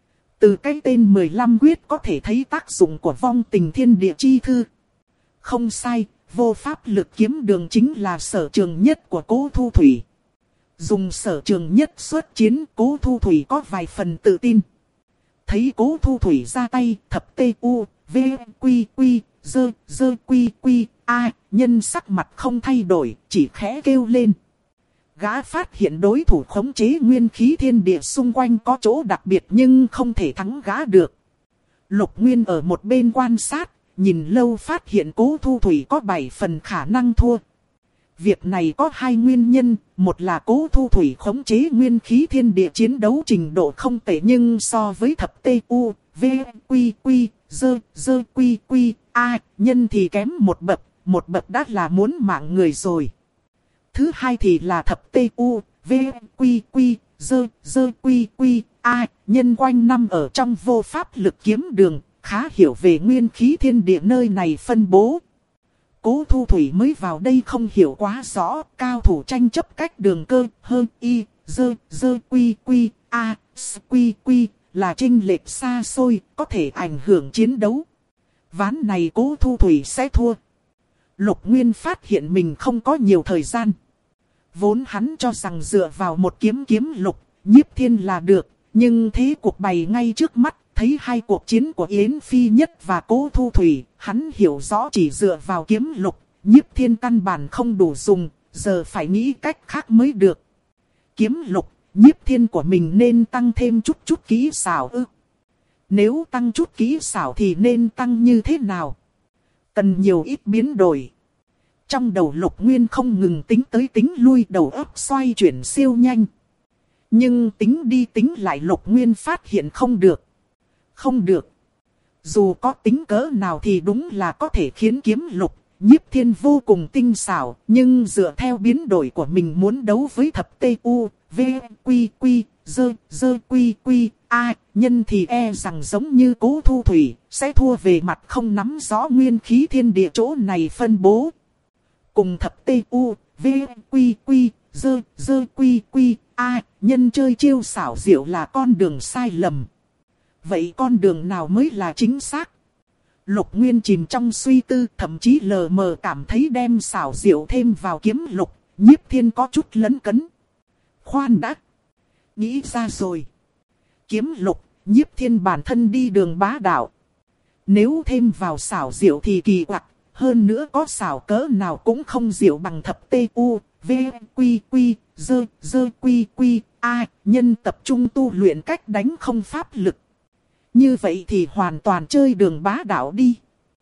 [SPEAKER 1] Từ cái tên 15 quyết có thể thấy tác dụng của vong tình thiên địa chi thư. Không sai, vô pháp lực kiếm đường chính là sở trường nhất của Cố Thu Thủy. Dùng sở trường nhất xuất chiến, Cố Thu Thủy có vài phần tự tin. Thấy Cố Thu Thủy ra tay, thập tê u, v, quy quy, dơ, dơ quy quy, a, nhân sắc mặt không thay đổi, chỉ khẽ kêu lên. Gã phát hiện đối thủ khống chế nguyên khí thiên địa xung quanh có chỗ đặc biệt nhưng không thể thắng gã được. Lục Nguyên ở một bên quan sát, nhìn lâu phát hiện Cố Thu Thủy có 7 phần khả năng thua. Việc này có hai nguyên nhân, một là Cố Thu Thủy khống chế nguyên khí thiên địa chiến đấu trình độ không tệ nhưng so với thập tê u, v, quy quy, dơ quy quy, a, nhân thì kém một bậc đã là muốn mạng người rồi. Thứ hai thì là thập tê u, v, quy quy, dơ quy quy, a, nhân quanh năm ở trong vô pháp lực kiếm đường, khá hiểu về nguyên khí thiên địa nơi này phân bố. Cố Thu Thủy mới vào đây không hiểu quá rõ, cao thủ tranh chấp cách đường cơ, hơn y, dơ quy quy, a, quy quy, là chênh lệch xa xôi, có thể ảnh hưởng chiến đấu. Ván này Cố Thu Thủy sẽ thua. Lục Nguyên phát hiện mình không có nhiều thời gian. Vốn hắn cho rằng dựa vào một kiếm lục, nhiếp thiên là được, nhưng thế cuộc bày ngay trước mắt, thấy hai cuộc chiến của Yến Phi Nhất và Cố Thu Thủy, hắn hiểu rõ chỉ dựa vào kiếm lục, nhiếp thiên căn bản không đủ dùng, giờ phải nghĩ cách khác mới được. Kiếm lục, nhiếp thiên của mình nên tăng thêm chút kỹ xảo ư? Nếu tăng chút kỹ xảo thì nên tăng như thế nào? Cần nhiều ít biến đổi. Trong đầu Lục Nguyên không ngừng tính tới tính lui, đầu óc xoay chuyển siêu nhanh. Nhưng tính đi tính lại Lục Nguyên phát hiện không được. Không được. Dù có tính cỡ nào thì đúng là có thể khiến kiếm lục, nhiếp thiên vô cùng tinh xảo. Nhưng dựa theo biến đổi của mình muốn đấu với thập tê u, v, quy quy, dơ quy quy, a, nhân thì e rằng giống như Cố Thu Thủy, sẽ thua về mặt không nắm rõ nguyên khí thiên địa chỗ này phân bố. Cùng thập tê u, v, quy quy, dơ quy quy, a, nhân chơi chiêu xảo diệu là con đường sai lầm. Vậy con đường nào mới là chính xác? Lục Nguyên chìm trong suy tư, thậm chí lờ mờ cảm thấy đem xảo diệu thêm vào kiếm lục, nhiếp thiên có chút lấn cấn. Khoan đã! Nghĩ ra rồi. Kiếm lục, nhiếp thiên bản thân đi đường bá đạo. Nếu thêm vào xảo diệu thì kỳ quặc, hơn nữa có xảo cỡ nào cũng không diệu bằng thập tê u, v, quy quy, dơ quy quy, a, nhân tập trung tu luyện cách đánh không pháp lực. Như vậy thì hoàn toàn chơi đường bá đạo đi.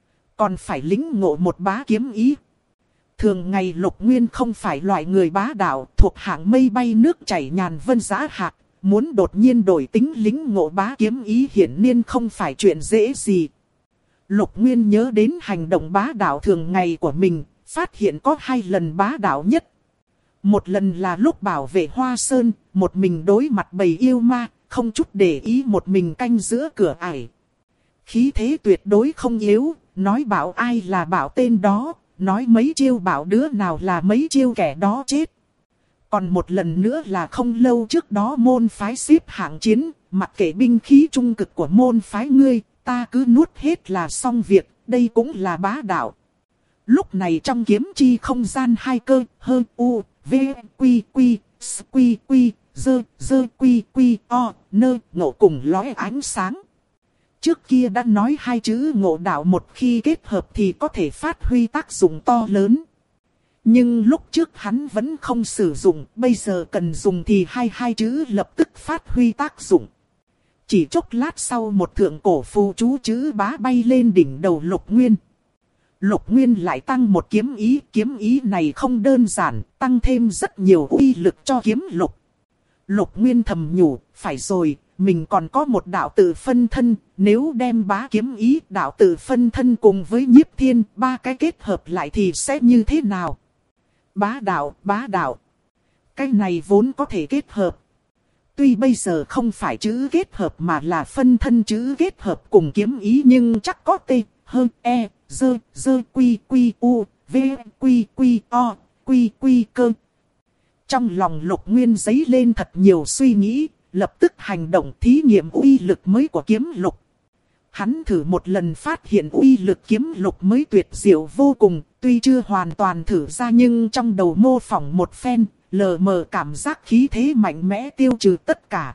[SPEAKER 1] Còn phải lĩnh ngộ một bá kiếm ý. Thường ngày Lục Nguyên không phải loại người bá đạo, thuộc hạng mây bay nước chảy nhàn vân giá hạc. Muốn đột nhiên đổi tính lĩnh ngộ bá kiếm ý hiển nhiên không phải chuyện dễ gì. Lục Nguyên nhớ đến hành động bá đạo thường ngày của mình, phát hiện có 2 lần bá đạo nhất. Một lần là lúc bảo vệ Hoa Sơn, một mình đối mặt bầy yêu ma, không chút để ý một mình canh giữa cửa ải. Khí thế tuyệt đối không yếu, nói bảo ai là bảo tên đó, nói mấy chiêu bảo đứa nào là mấy chiêu kẻ đó chết. Còn một lần nữa là không lâu trước đó môn phái xếp hạng chiến, mặc kệ binh khí trung cực của môn phái ngươi, ta cứ nuốt hết là xong việc, đây cũng là bá đạo. Lúc này trong kiếm chi không gian hai cơ, hơn u, v, quy quy, s quy quy, dơ quy quy, o, nơ, ngộ cùng lóe ánh sáng. Trước kia đã nói hai chữ ngộ đạo một khi kết hợp thì có thể phát huy tác dụng to lớn. Nhưng lúc trước hắn vẫn không sử dụng, bây giờ cần dùng thì hai chữ lập tức phát huy tác dụng. Chỉ chốc lát sau một thượng cổ phù chú chữ bá bay lên đỉnh đầu Lục Nguyên. Lục Nguyên lại tăng một kiếm ý này không đơn giản, tăng thêm rất nhiều uy lực cho kiếm lục. Lục Nguyên thầm nhủ, phải rồi, mình còn có một đạo tự phân thân, nếu đem bá kiếm ý đạo tự phân thân cùng với nhiếp thiên, 3 cái kết hợp lại thì sẽ như thế nào? Bá đạo. Cái này vốn có thể kết hợp. Tuy bây giờ không phải chữ kết hợp mà là phân thân chữ kết hợp cùng kiếm ý nhưng chắc có t, hơn e, dơ quy quy u, v quy quy o, quy quy cơ. Trong lòng Lục Nguyên dấy lên thật nhiều suy nghĩ, lập tức hành động thí nghiệm uy lực mới của kiếm lục. Hắn thử một lần phát hiện uy lực kiếm lục mới tuyệt diệu vô cùng, tuy chưa hoàn toàn thử ra nhưng trong đầu mô phỏng một phen, lờ mờ cảm giác khí thế mạnh mẽ tiêu trừ tất cả.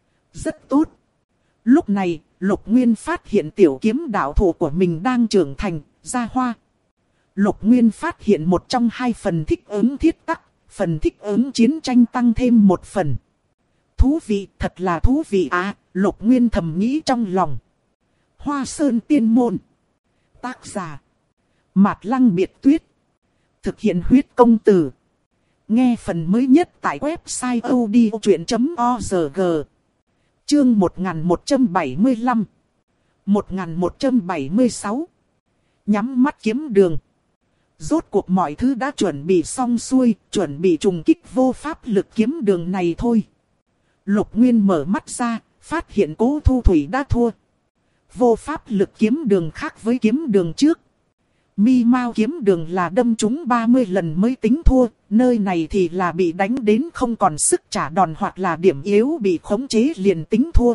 [SPEAKER 1] Rất tốt. Lúc này, Lục Nguyên phát hiện tiểu kiếm đạo thủ của mình đang trưởng thành, ra hoa. Lục Nguyên phát hiện một trong 2 phần thích ứng thiết tắc, phần thích ứng chiến tranh tăng thêm một phần. Thú vị, thật là thú vị à, Lục Nguyên thầm nghĩ trong lòng. Hoa Sơn Tiên Môn. Tác giả Mạt Lăng Biệt Tuyết. Thực hiện huyết công từ. Nghe phần mới nhất tại website odchuyện.org. Chương 1175 1176. Nhắm mắt kiếm đường. Rốt cuộc mọi thứ đã chuẩn bị xong xuôi, chuẩn bị trùng kích vô pháp lực kiếm đường này thôi. Lục Nguyên mở mắt ra, phát hiện Cố Thu Thủy đã thua. Vô pháp lực kiếm đường khác với kiếm đường trước. Mi Mao kiếm đường là đâm trúng 30 lần mới tính thua, nơi này thì là bị đánh đến không còn sức trả đòn hoặc là điểm yếu bị khống chế liền tính thua.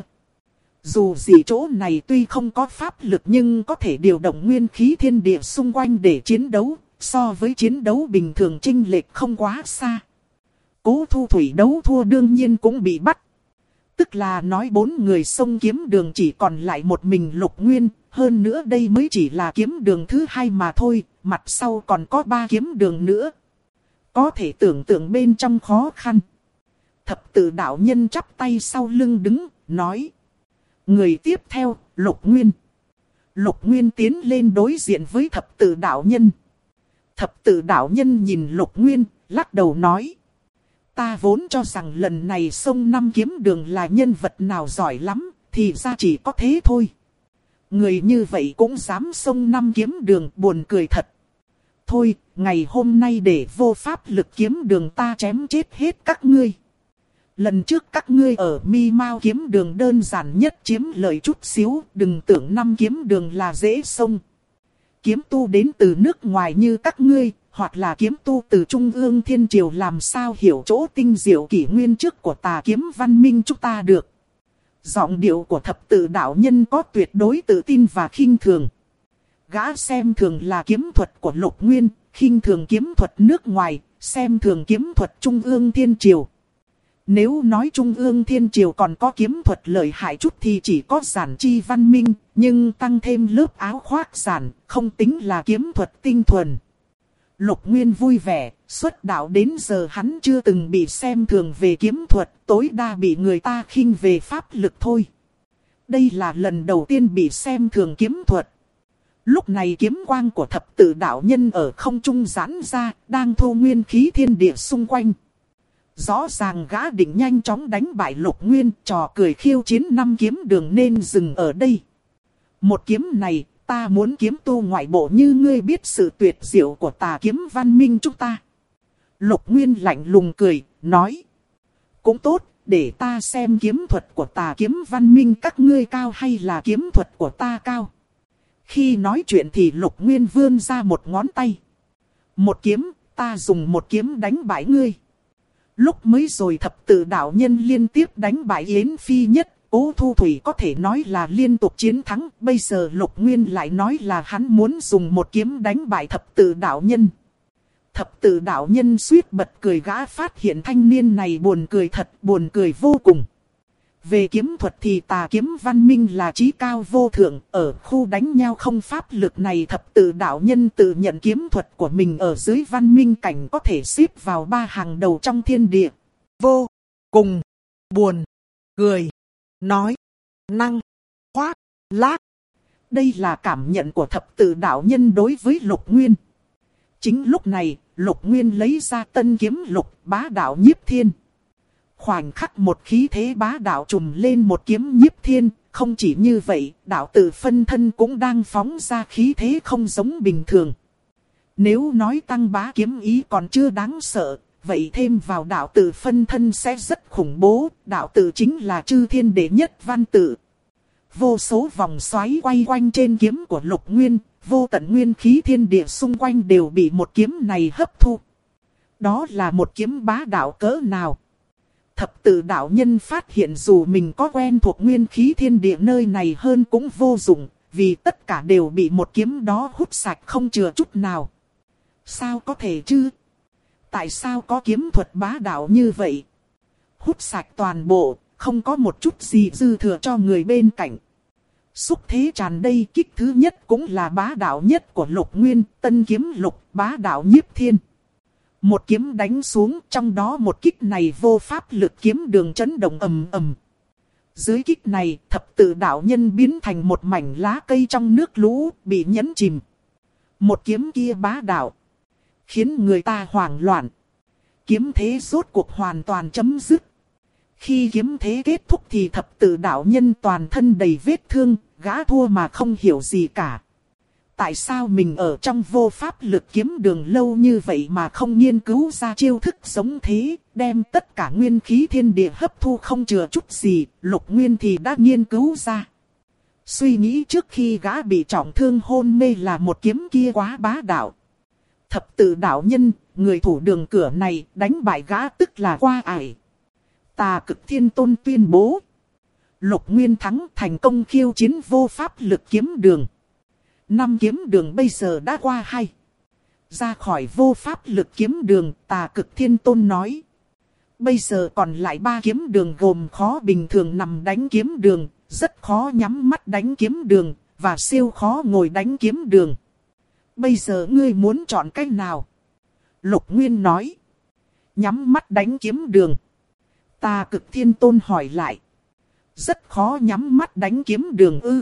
[SPEAKER 1] Dù gì chỗ này tuy không có pháp lực nhưng có thể điều động nguyên khí thiên địa xung quanh để chiến đấu, so với chiến đấu bình thường chênh lệch không quá xa. Cố Thu Thủy đấu thua đương nhiên cũng bị bắt. Tức là nói 4 người xông kiếm đường chỉ còn lại một mình Lục Nguyên, hơn nữa đây mới chỉ là kiếm đường thứ 2 mà thôi, mặt sau còn có 3 kiếm đường nữa. Có thể tưởng tượng bên trong khó khăn. Thập tự đạo nhân chắp tay sau lưng đứng, nói. Người tiếp theo, Lục Nguyên. Lục Nguyên tiến lên đối diện với thập tự đạo nhân. Thập tự đạo nhân nhìn Lục Nguyên, lắc đầu nói. Ta vốn cho rằng lần này xông 5 kiếm đường là nhân vật nào giỏi lắm, thì ra chỉ có thế thôi. Người như vậy cũng dám xông 5 kiếm đường, buồn cười thật. Thôi, ngày hôm nay để vô pháp lực kiếm đường ta chém chết hết các ngươi. Lần trước các ngươi ở Mi Mao kiếm đường đơn giản nhất chiếm lợi chút xíu, đừng tưởng 5 kiếm đường là dễ xông. Kiếm tu đến từ nước ngoài như các ngươi, hoặc là kiếm tu từ Trung ương Thiên Triều làm sao hiểu chỗ tinh diệu kỷ nguyên trước của tà kiếm văn minh chúng ta được. Giọng điệu của thập tự đạo nhân có tuyệt đối tự tin và khinh thường. Gã xem thường là kiếm thuật của Lục Nguyên, khinh thường kiếm thuật nước ngoài, xem thường kiếm thuật Trung ương Thiên Triều. Nếu nói Trung ương Thiên Triều còn có kiếm thuật lợi hại chút thì chỉ có giản chi văn minh, nhưng tăng thêm lớp áo khoác giản, không tính là kiếm thuật tinh thuần. Lục Nguyên vui vẻ, xuất đạo đến giờ hắn chưa từng bị xem thường về kiếm thuật, tối đa bị người ta khinh về pháp lực thôi. Đây là lần đầu tiên bị xem thường kiếm thuật. Lúc này kiếm quang của thập tự đạo nhân ở không trung giãn ra, đang thu nguyên khí thiên địa xung quanh. Rõ ràng gã định nhanh chóng đánh bại Lục Nguyên, trò cười khiêu chiến 5 kiếm đường nên dừng ở đây. Một kiếm này, ta muốn kiếm tu ngoại bộ như ngươi biết sự tuyệt diệu của tà kiếm văn minh chúng ta. Lục Nguyên lạnh lùng cười, nói. Cũng tốt, để ta xem kiếm thuật của tà kiếm văn minh các ngươi cao hay là kiếm thuật của ta cao. Khi nói chuyện thì Lục Nguyên vươn ra một ngón tay. Một kiếm, ta dùng một kiếm đánh bại ngươi. Lúc mới rồi thập tự đạo nhân liên tiếp đánh bại Yến Phi Nhất. Cố Thu Thủy có thể nói là liên tục chiến thắng, bây giờ Lục Nguyên lại nói là hắn muốn dùng một kiếm đánh bại thập tự đạo nhân. Thập tự đạo nhân suýt bật cười, gã phát hiện thanh niên này buồn cười thật, buồn cười vô cùng. Về kiếm thuật thì tà kiếm văn minh là chí cao vô thượng, ở khu đánh nhau không pháp lực này thập tự đạo nhân tự nhận kiếm thuật của mình ở dưới văn minh cảnh có thể xếp vào 3 hàng đầu trong thiên địa. Vô cùng buồn cười. Nói, năng, khoác, lác. Đây là cảm nhận của thập tự đạo nhân đối với Lục Nguyên. Chính lúc này, Lục Nguyên lấy ra tân kiếm lục bá đạo nhiếp thiên. Khoảnh khắc một khí thế bá đạo trùm lên một kiếm nhiếp thiên. Không chỉ như vậy, đạo tử phân thân cũng đang phóng ra khí thế không giống bình thường. Nếu nói tăng bá kiếm ý còn chưa đáng sợ, vậy thêm vào đạo tử phân thân sẽ rất khủng bố, đạo tử chính là chư thiên đệ nhất văn tự. Vô số vòng xoáy quay quanh trên kiếm của Lục Nguyên, vô tận nguyên khí thiên địa xung quanh đều bị một kiếm này hấp thu. Đó là một kiếm bá đạo cỡ nào? Thập tự đạo nhân phát hiện dù mình có quen thuộc nguyên khí thiên địa nơi này hơn cũng vô dụng, vì tất cả đều bị một kiếm đó hút sạch không chừa chút nào. Sao có thể chứ? Tại sao có kiếm thuật bá đạo như vậy? Hút sạch toàn bộ, không có một chút gì dư thừa cho người bên cạnh. Xúc thế tràn đầy, kích thứ nhất cũng là bá đạo nhất của Lục Nguyên, tân kiếm lục bá đạo nhiếp thiên. Một kiếm đánh xuống, trong đó một kích này vô pháp lực kiếm đường chấn động ầm ầm. Dưới kích này, thập tự đạo nhân biến thành một mảnh lá cây trong nước lũ, bị nhấn chìm. Một kiếm kia bá đạo, khiến người ta hoảng loạn. Kiếm thế rốt cuộc hoàn toàn chấm dứt. Khi kiếm thế kết thúc thì thập tự đạo nhân toàn thân đầy vết thương, gã thua mà không hiểu gì cả. Tại sao mình ở trong vô pháp lực kiếm đường lâu như vậy mà không nghiên cứu ra chiêu thức giống thế, đem tất cả nguyên khí thiên địa hấp thu không chừa chút gì, Lục Nguyên thì đã nghiên cứu ra. Suy nghĩ trước khi gã bị trọng thương hôn mê là một kiếm kia quá bá đạo. Thập tự đạo nhân, người thủ đường cửa này, đánh bại gã tức là qua ải. Tà Cực Thiên Tôn tuyên bố. Lục Nguyên thắng, thành công khiêu chiến vô pháp lực kiếm đường. 5 kiếm đường bây giờ đã qua 2. Ra khỏi vô pháp lực kiếm đường, Tà Cực Thiên Tôn nói. Bây giờ còn lại 3 kiếm đường gồm khó bình thường nằm đánh kiếm đường, rất khó nhắm mắt đánh kiếm đường, và siêu khó ngồi đánh kiếm đường. Bây giờ ngươi muốn chọn cách nào? Lục Nguyên nói. Nhắm mắt đánh kiếm đường. Tà Cực Thiên Tôn hỏi lại. Rất khó nhắm mắt đánh kiếm đường ư?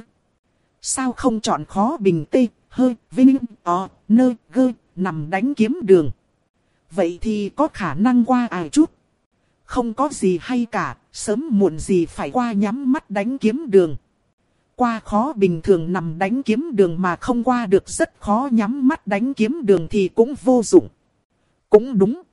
[SPEAKER 1] Sao không chọn khó bình tê, hơi, vinh, nơi, gơ, nằm đánh kiếm đường? Vậy thì có khả năng qua ai chút? Không có gì hay cả, sớm muộn gì phải qua nhắm mắt đánh kiếm đường. Qua khó bình thường nằm đánh kiếm đường mà không qua được rất khó nhắm mắt đánh kiếm đường thì cũng vô dụng. Cũng đúng.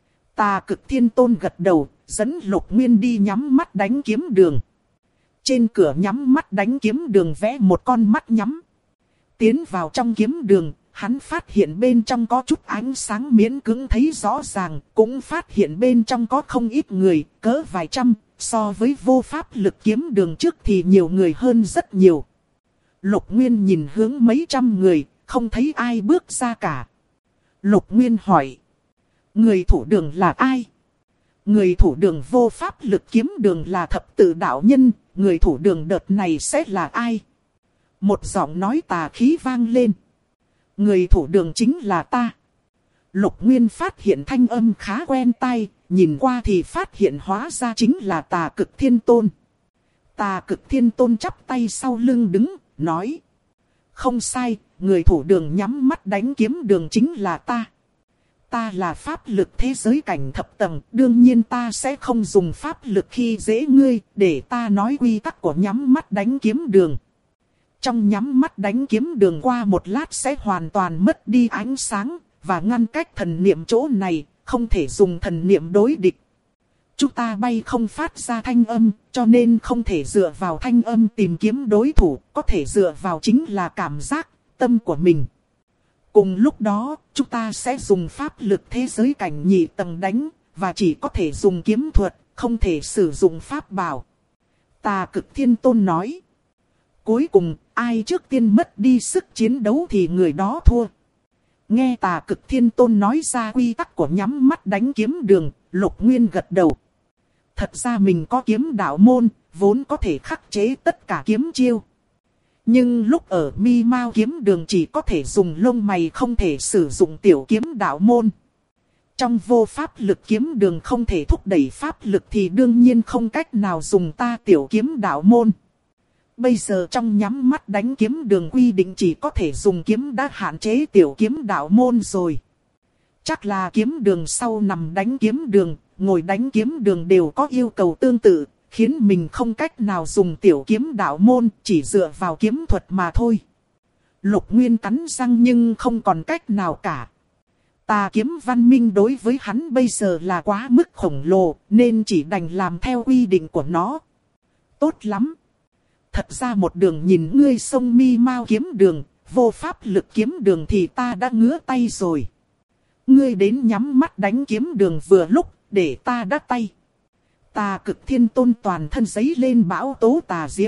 [SPEAKER 1] Tà Cực Thiên Tôn gật đầu, dẫn Lục Nguyên đi nhắm mắt đánh kiếm đường. Trên cửa nhắm mắt đánh kiếm đường vẽ một con mắt nhắm. Tiến vào trong kiếm đường, hắn phát hiện bên trong có chút ánh sáng miễn cưỡng thấy rõ ràng. Cũng phát hiện bên trong có không ít người, cỡ vài trăm, so với vô pháp lực kiếm đường trước thì nhiều người hơn rất nhiều. Lục Nguyên nhìn hướng mấy trăm người, không thấy ai bước ra cả. Lục Nguyên hỏi. Người thủ đường là ai? Người thủ đường vô pháp lực kiếm đường là thập tự đạo nhân. Người thủ đường đợt này sẽ là ai? Một giọng nói tà khí vang lên. Người thủ đường chính là ta. Lục Nguyên phát hiện thanh âm khá quen tai, nhìn qua thì phát hiện hóa ra chính là Tà Cực Thiên Tôn. Tà Cực Thiên Tôn chắp tay sau lưng đứng, nói. Không sai, người thủ đường nhắm mắt đánh kiếm đường chính là ta. Ta là pháp lực thế giới cảnh thập tầng, đương nhiên ta sẽ không dùng pháp lực khi dễ ngươi, để ta nói quy tắc của nhắm mắt đánh kiếm đường. Trong nhắm mắt đánh kiếm đường qua một lát sẽ hoàn toàn mất đi ánh sáng, và ngăn cách thần niệm chỗ này, không thể dùng thần niệm đối địch. Chúng ta bay không phát ra thanh âm, cho nên không thể dựa vào thanh âm tìm kiếm đối thủ, có thể dựa vào chính là cảm giác, tâm của mình. Cùng lúc đó, chúng ta sẽ dùng pháp lực thế giới cảnh nhị tầng đánh, và chỉ có thể dùng kiếm thuật, không thể sử dụng pháp bảo. Tà Cực Thiên Tôn nói. Cuối cùng, ai trước tiên mất đi sức chiến đấu thì người đó thua. Nghe Tà Cực Thiên Tôn nói ra quy tắc của nhắm mắt đánh kiếm đường, Lục Nguyên gật đầu. Thật ra mình có kiếm đạo môn, vốn có thể khắc chế tất cả kiếm chiêu. Nhưng lúc ở Mi Mao kiếm đường chỉ có thể dùng lông mày, không thể sử dụng tiểu kiếm đạo môn. Trong vô pháp lực kiếm đường không thể thúc đẩy pháp lực thì đương nhiên không cách nào dùng ta tiểu kiếm đạo môn. Bây giờ trong nhắm mắt đánh kiếm đường quy định chỉ có thể dùng kiếm đã hạn chế tiểu kiếm đạo môn rồi. Chắc là kiếm đường sau nằm đánh kiếm đường, ngồi đánh kiếm đường đều có yêu cầu tương tự, khiến mình không cách nào dùng tiểu kiếm đạo môn, chỉ dựa vào kiếm thuật mà thôi. Lục Nguyên cắn răng nhưng không còn cách nào cả. Tà kiếm văn minh đối với hắn bây giờ là quá mức khổng lồ, nên chỉ đành làm theo quy định của nó. Tốt lắm. Thật ra một đường nhìn ngươi sông Mi Mao kiếm đường, vô pháp lực kiếm đường thì ta đã ngứa tay rồi. Ngươi đến nhắm mắt đánh kiếm đường vừa lúc, để ta đắc tay. Tà Cực Thiên Tôn toàn thân giấy lên bão tố tà diễm.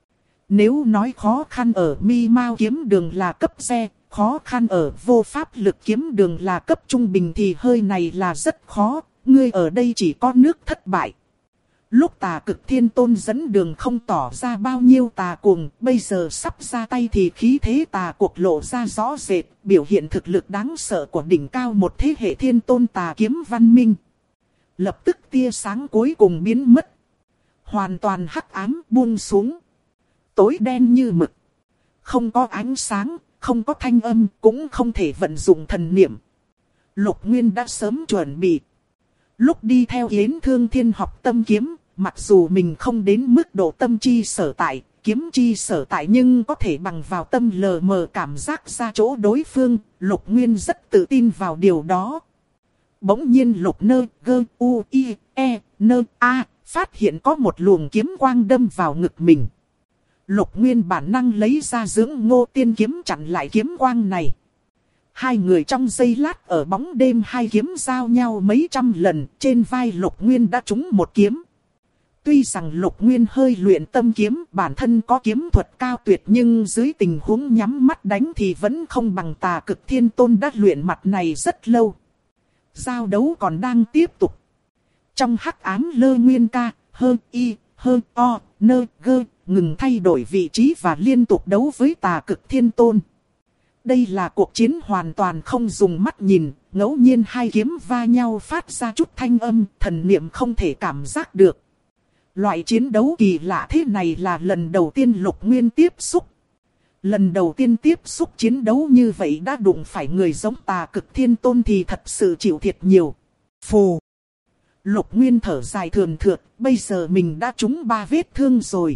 [SPEAKER 1] Nếu nói khó khăn ở Mi Mao kiếm đường là cấp C, khó khăn ở vô pháp lực kiếm đường là cấp trung bình thì hơi này là rất khó, ngươi ở đây chỉ có nước thất bại. Lúc Tà Cực Thiên Tôn dẫn đường không tỏ ra bao nhiêu tà cuồng, bây giờ sắp ra tay thì khí thế tà cuộc lộ ra rõ rệt, biểu hiện thực lực đáng sợ của đỉnh cao một thế hệ Thiên Tôn tà kiếm văn minh. Lập tức tia sáng cuối cùng biến mất. Hoàn toàn hắc ám buông xuống. Tối đen như mực. Không có ánh sáng, không có thanh âm, cũng không thể vận dụng thần niệm. Lục Nguyên đã sớm chuẩn bị. Lúc đi theo Yến Thương Thiên học tâm kiếm, mặc dù mình không đến mức độ tâm chi sở tại, kiếm chi sở tại nhưng có thể bằng vào tâm lờ mờ cảm giác ra chỗ đối phương, Lục Nguyên rất tự tin vào điều đó. Bỗng nhiên Lục Nơ Gơ U I E Nơ A phát hiện có một luồng kiếm quang đâm vào ngực mình. Lục Nguyên bản năng lấy ra Dưỡng Ngô Tiên kiếm chặn lại kiếm quang này. Hai người trong giây lát ở bóng đêm hai kiếm giao nhau mấy trăm lần, trên vai Lục Nguyên đã trúng một kiếm. Tuy rằng Lục Nguyên hơi luyện tâm kiếm, bản thân có kiếm thuật cao tuyệt nhưng dưới tình huống nhắm mắt đánh thì vẫn không bằng Tà Cực Thiên Tôn đã luyện mặt này rất lâu. Giao đấu còn đang tiếp tục. Trong hắc ám Lơ Nguyên ca, Hơ Y, Hơ O, Nơ Gơ, ngừng thay đổi vị trí và liên tục đấu với Tà Cực Thiên Tôn. Đây là cuộc chiến hoàn toàn không dùng mắt nhìn, ngẫu nhiên hai kiếm va nhau phát ra chút thanh âm, thần niệm không thể cảm giác được. Loại chiến đấu kỳ lạ thế này là lần đầu tiên Lục Nguyên tiếp xúc. Lần đầu tiên tiếp xúc chiến đấu như vậy đã đụng phải người giống Tà Cực Thiên Tôn thì thật sự chịu thiệt nhiều. Phù! Lục Nguyên thở dài thườn thượt, bây giờ mình đã trúng 3 vết thương rồi.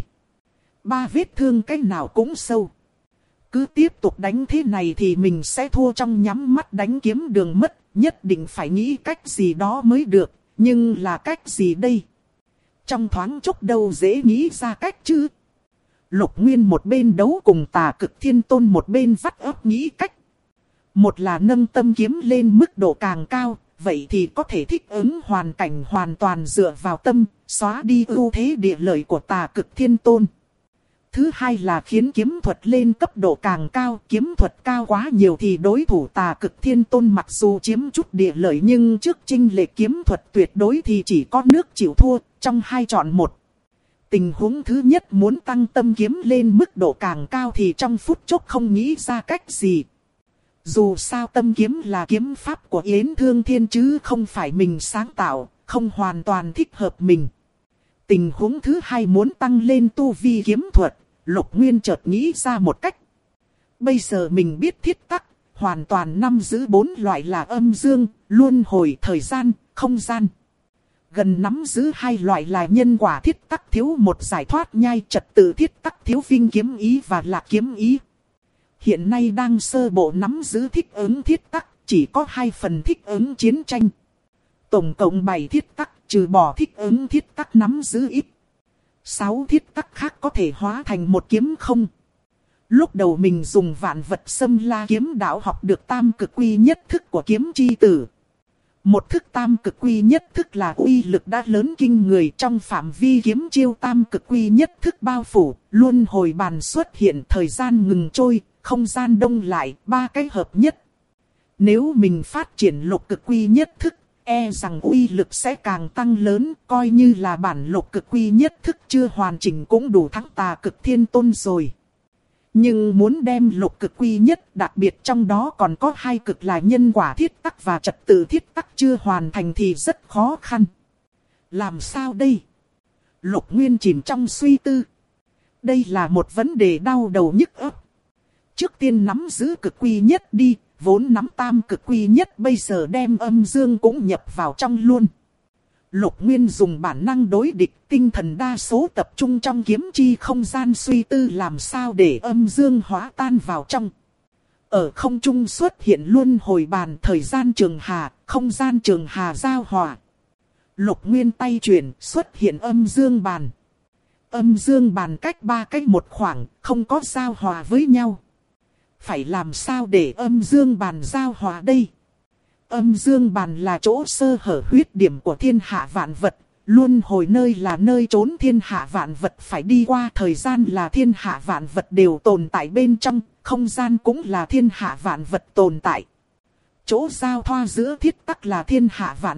[SPEAKER 1] 3 vết thương cách nào cũng sâu. Cứ tiếp tục đánh thế này thì mình sẽ thua trong nhắm mắt đánh kiếm đường mất, nhất định phải nghĩ cách gì đó mới được, nhưng là cách gì đây? Trong thoáng chốc đâu dễ nghĩ ra cách chứ? Lục Nguyên một bên đấu cùng Tà Cực Thiên Tôn một bên vắt óc nghĩ cách. Một là nâng tâm kiếm lên mức độ càng cao, vậy thì có thể thích ứng hoàn cảnh hoàn toàn dựa vào tâm, xóa đi ưu thế địa lợi của Tà Cực Thiên Tôn. Thứ hai là khiến kiếm thuật lên cấp độ càng cao, kiếm thuật cao quá nhiều thì đối thủ Tà Cực Thiên Tôn mặc dù chiếm chút địa lợi nhưng trước chênh lệch kiếm thuật tuyệt đối thì chỉ có nước chịu thua, trong hai chọn một. Tình huống thứ nhất muốn tăng tâm kiếm lên mức độ càng cao thì trong phút chốc không nghĩ ra cách gì. Dù sao tâm kiếm là kiếm pháp của Yến Thương Thiên chứ không phải mình sáng tạo, không hoàn toàn thích hợp mình. Tình huống thứ hai muốn tăng lên tu vi kiếm thuật, Lục Nguyên chợt nghĩ ra một cách. Bây giờ mình biết thiết tắc, hoàn toàn nắm giữ 4 loại là âm dương, luân hồi, thời gian, không gian. Gần nắm giữ 2 loại là nhân quả thiết tắc thiếu một giải thoát nhai, trật tự thiết tắc thiếu vinh kiếm ý và lạc kiếm ý. Hiện nay đang sơ bộ nắm giữ thích ứng thiết tắc, chỉ có 2 phần thích ứng chiến tranh. Tổng cộng 7 thiết tắc, trừ bỏ thích ứng thiết tắc nắm giữ ít. 6 thiết tắc khác có thể hóa thành một kiếm không. Lúc đầu mình dùng vạn vật xâm la kiếm đạo học được tam cực quy nhất thức của kiếm chi tử. Một thức tam cực quy nhất thức là uy lực đã lớn kinh người, trong phạm vi kiếm chiêu tam cực quy nhất thức bao phủ, luân hồi bàn xuất hiện, thời gian ngừng trôi, không gian đông lại, 3 cái hợp nhất. Nếu mình phát triển lục cực quy nhất thức, e rằng uy lực sẽ càng tăng lớn, coi như là bản lục cực quy nhất thức chưa hoàn chỉnh cũng đủ thắng Tà Cực Thiên Tôn rồi. Nhưng muốn đem lục cực quy nhất, đặc biệt trong đó còn có 2 cực là nhân quả thiết tắc và trật tự thiết tắc chưa hoàn thành thì rất khó khăn. Làm sao đây? Lục Nguyên chìm trong suy tư. Đây là một vấn đề đau đầu nhức óc. Trước tiên nắm giữ cực quy nhất đi, vốn nắm tam cực quy nhất bây giờ đem âm dương cũng nhập vào trong luôn. Lục Nguyên dùng bản năng đối địch, tinh thần đa số tập trung trong kiếm chi không gian suy tư làm sao để âm dương hóa tan vào trong. Ở không trung xuất hiện luân hồi bàn, thời gian trường hà, không gian trường hà giao hòa. Lục Nguyên tay chuyển, xuất hiện âm dương bàn. Âm dương bàn cách 3 cái một khoảng, không có giao hòa với nhau. Phải làm sao để âm dương bàn giao hòa đây? Âm dương bàn là chỗ sơ hở huyết điểm của thiên hạ vạn vật, luân hồi nơi là nơi trốn thiên hạ vạn vật phải đi qua, thời gian là thiên hạ vạn vật đều tồn tại bên trong, không gian cũng là thiên hạ vạn vật tồn tại. Chỗ giao thoa giữa thiết tắc là thiên hạ vạn vật,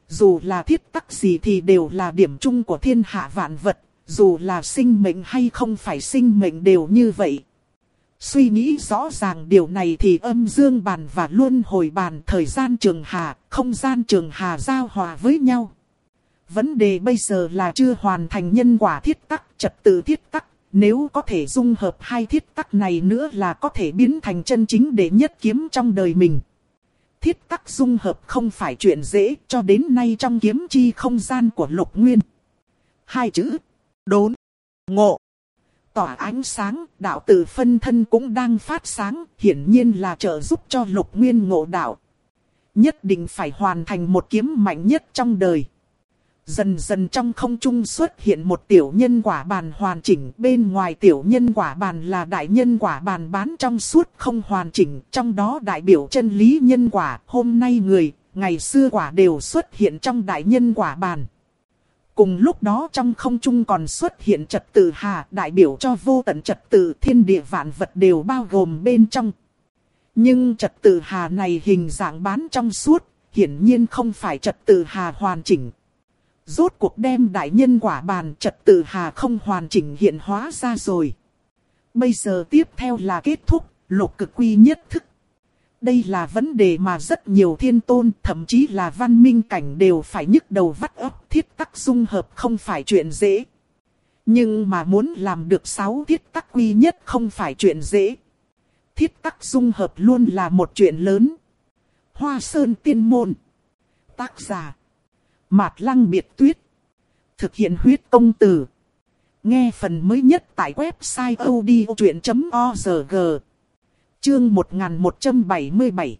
[SPEAKER 1] dù là thiết tắc gì thì đều là điểm chung của thiên hạ vạn vật, dù là sinh mệnh hay không phải sinh mệnh đều như vậy. Suy nghĩ rõ ràng điều này thì âm dương bàn và luân hồi bàn, thời gian trường hà, không gian trường hà giao hòa với nhau. Vấn đề bây giờ là chưa hoàn thành nhân quả thiết tắc, trật tự thiết tắc. Nếu có thể dung hợp hai thiết tắc này nữa là có thể biến thành chân chính đệ nhất kiếm trong đời mình. Thiết tắc dung hợp không phải chuyện dễ, cho đến nay trong kiếm chi không gian của Lục Nguyên. Hai chữ, đốn, ngộ, tỏa ánh sáng, đạo tự phân thân cũng đang phát sáng, hiển nhiên là trợ giúp cho Lục Nguyên ngộ đạo. Nhất định phải hoàn thành một kiếm mạnh nhất trong đời. Dần dần trong không trung xuất hiện một tiểu nhân quả bàn hoàn chỉnh. Bên ngoài tiểu nhân quả bàn là đại nhân quả bàn bán trong suốt không hoàn chỉnh. Trong đó đại biểu chân lý nhân quả. Hôm nay người, ngày xưa quả đều xuất hiện trong đại nhân quả bàn. Cùng lúc đó trong không trung còn xuất hiện trật tự hà, đại biểu cho vô tận trật tự, thiên địa vạn vật đều bao gồm bên trong. Nhưng trật tự hà này hình dạng bán trong suốt, hiển nhiên không phải trật tự hà hoàn chỉnh. Rốt cuộc đem đại nhân quả bàn trật tự hà không hoàn chỉnh hiện hóa ra rồi. Bây giờ tiếp theo là kết thúc, lục cực quy nhất thức. Đây là vấn đề mà rất nhiều thiên tôn, thậm chí là văn minh cảnh đều phải nhức đầu vắt óc. Thiết tắc dung hợp không phải chuyện dễ. Nhưng mà muốn làm được 6 thiết tắc quy nhất không phải chuyện dễ. Thiết tắc dung hợp luôn là một chuyện lớn. Hoa Sơn Tiên Môn. Tác giả Mạt Lăng Biệt Tuyết. Thực hiện huyết công từ. Nghe phần mới nhất tại website odchuyện.org. Chương 1177.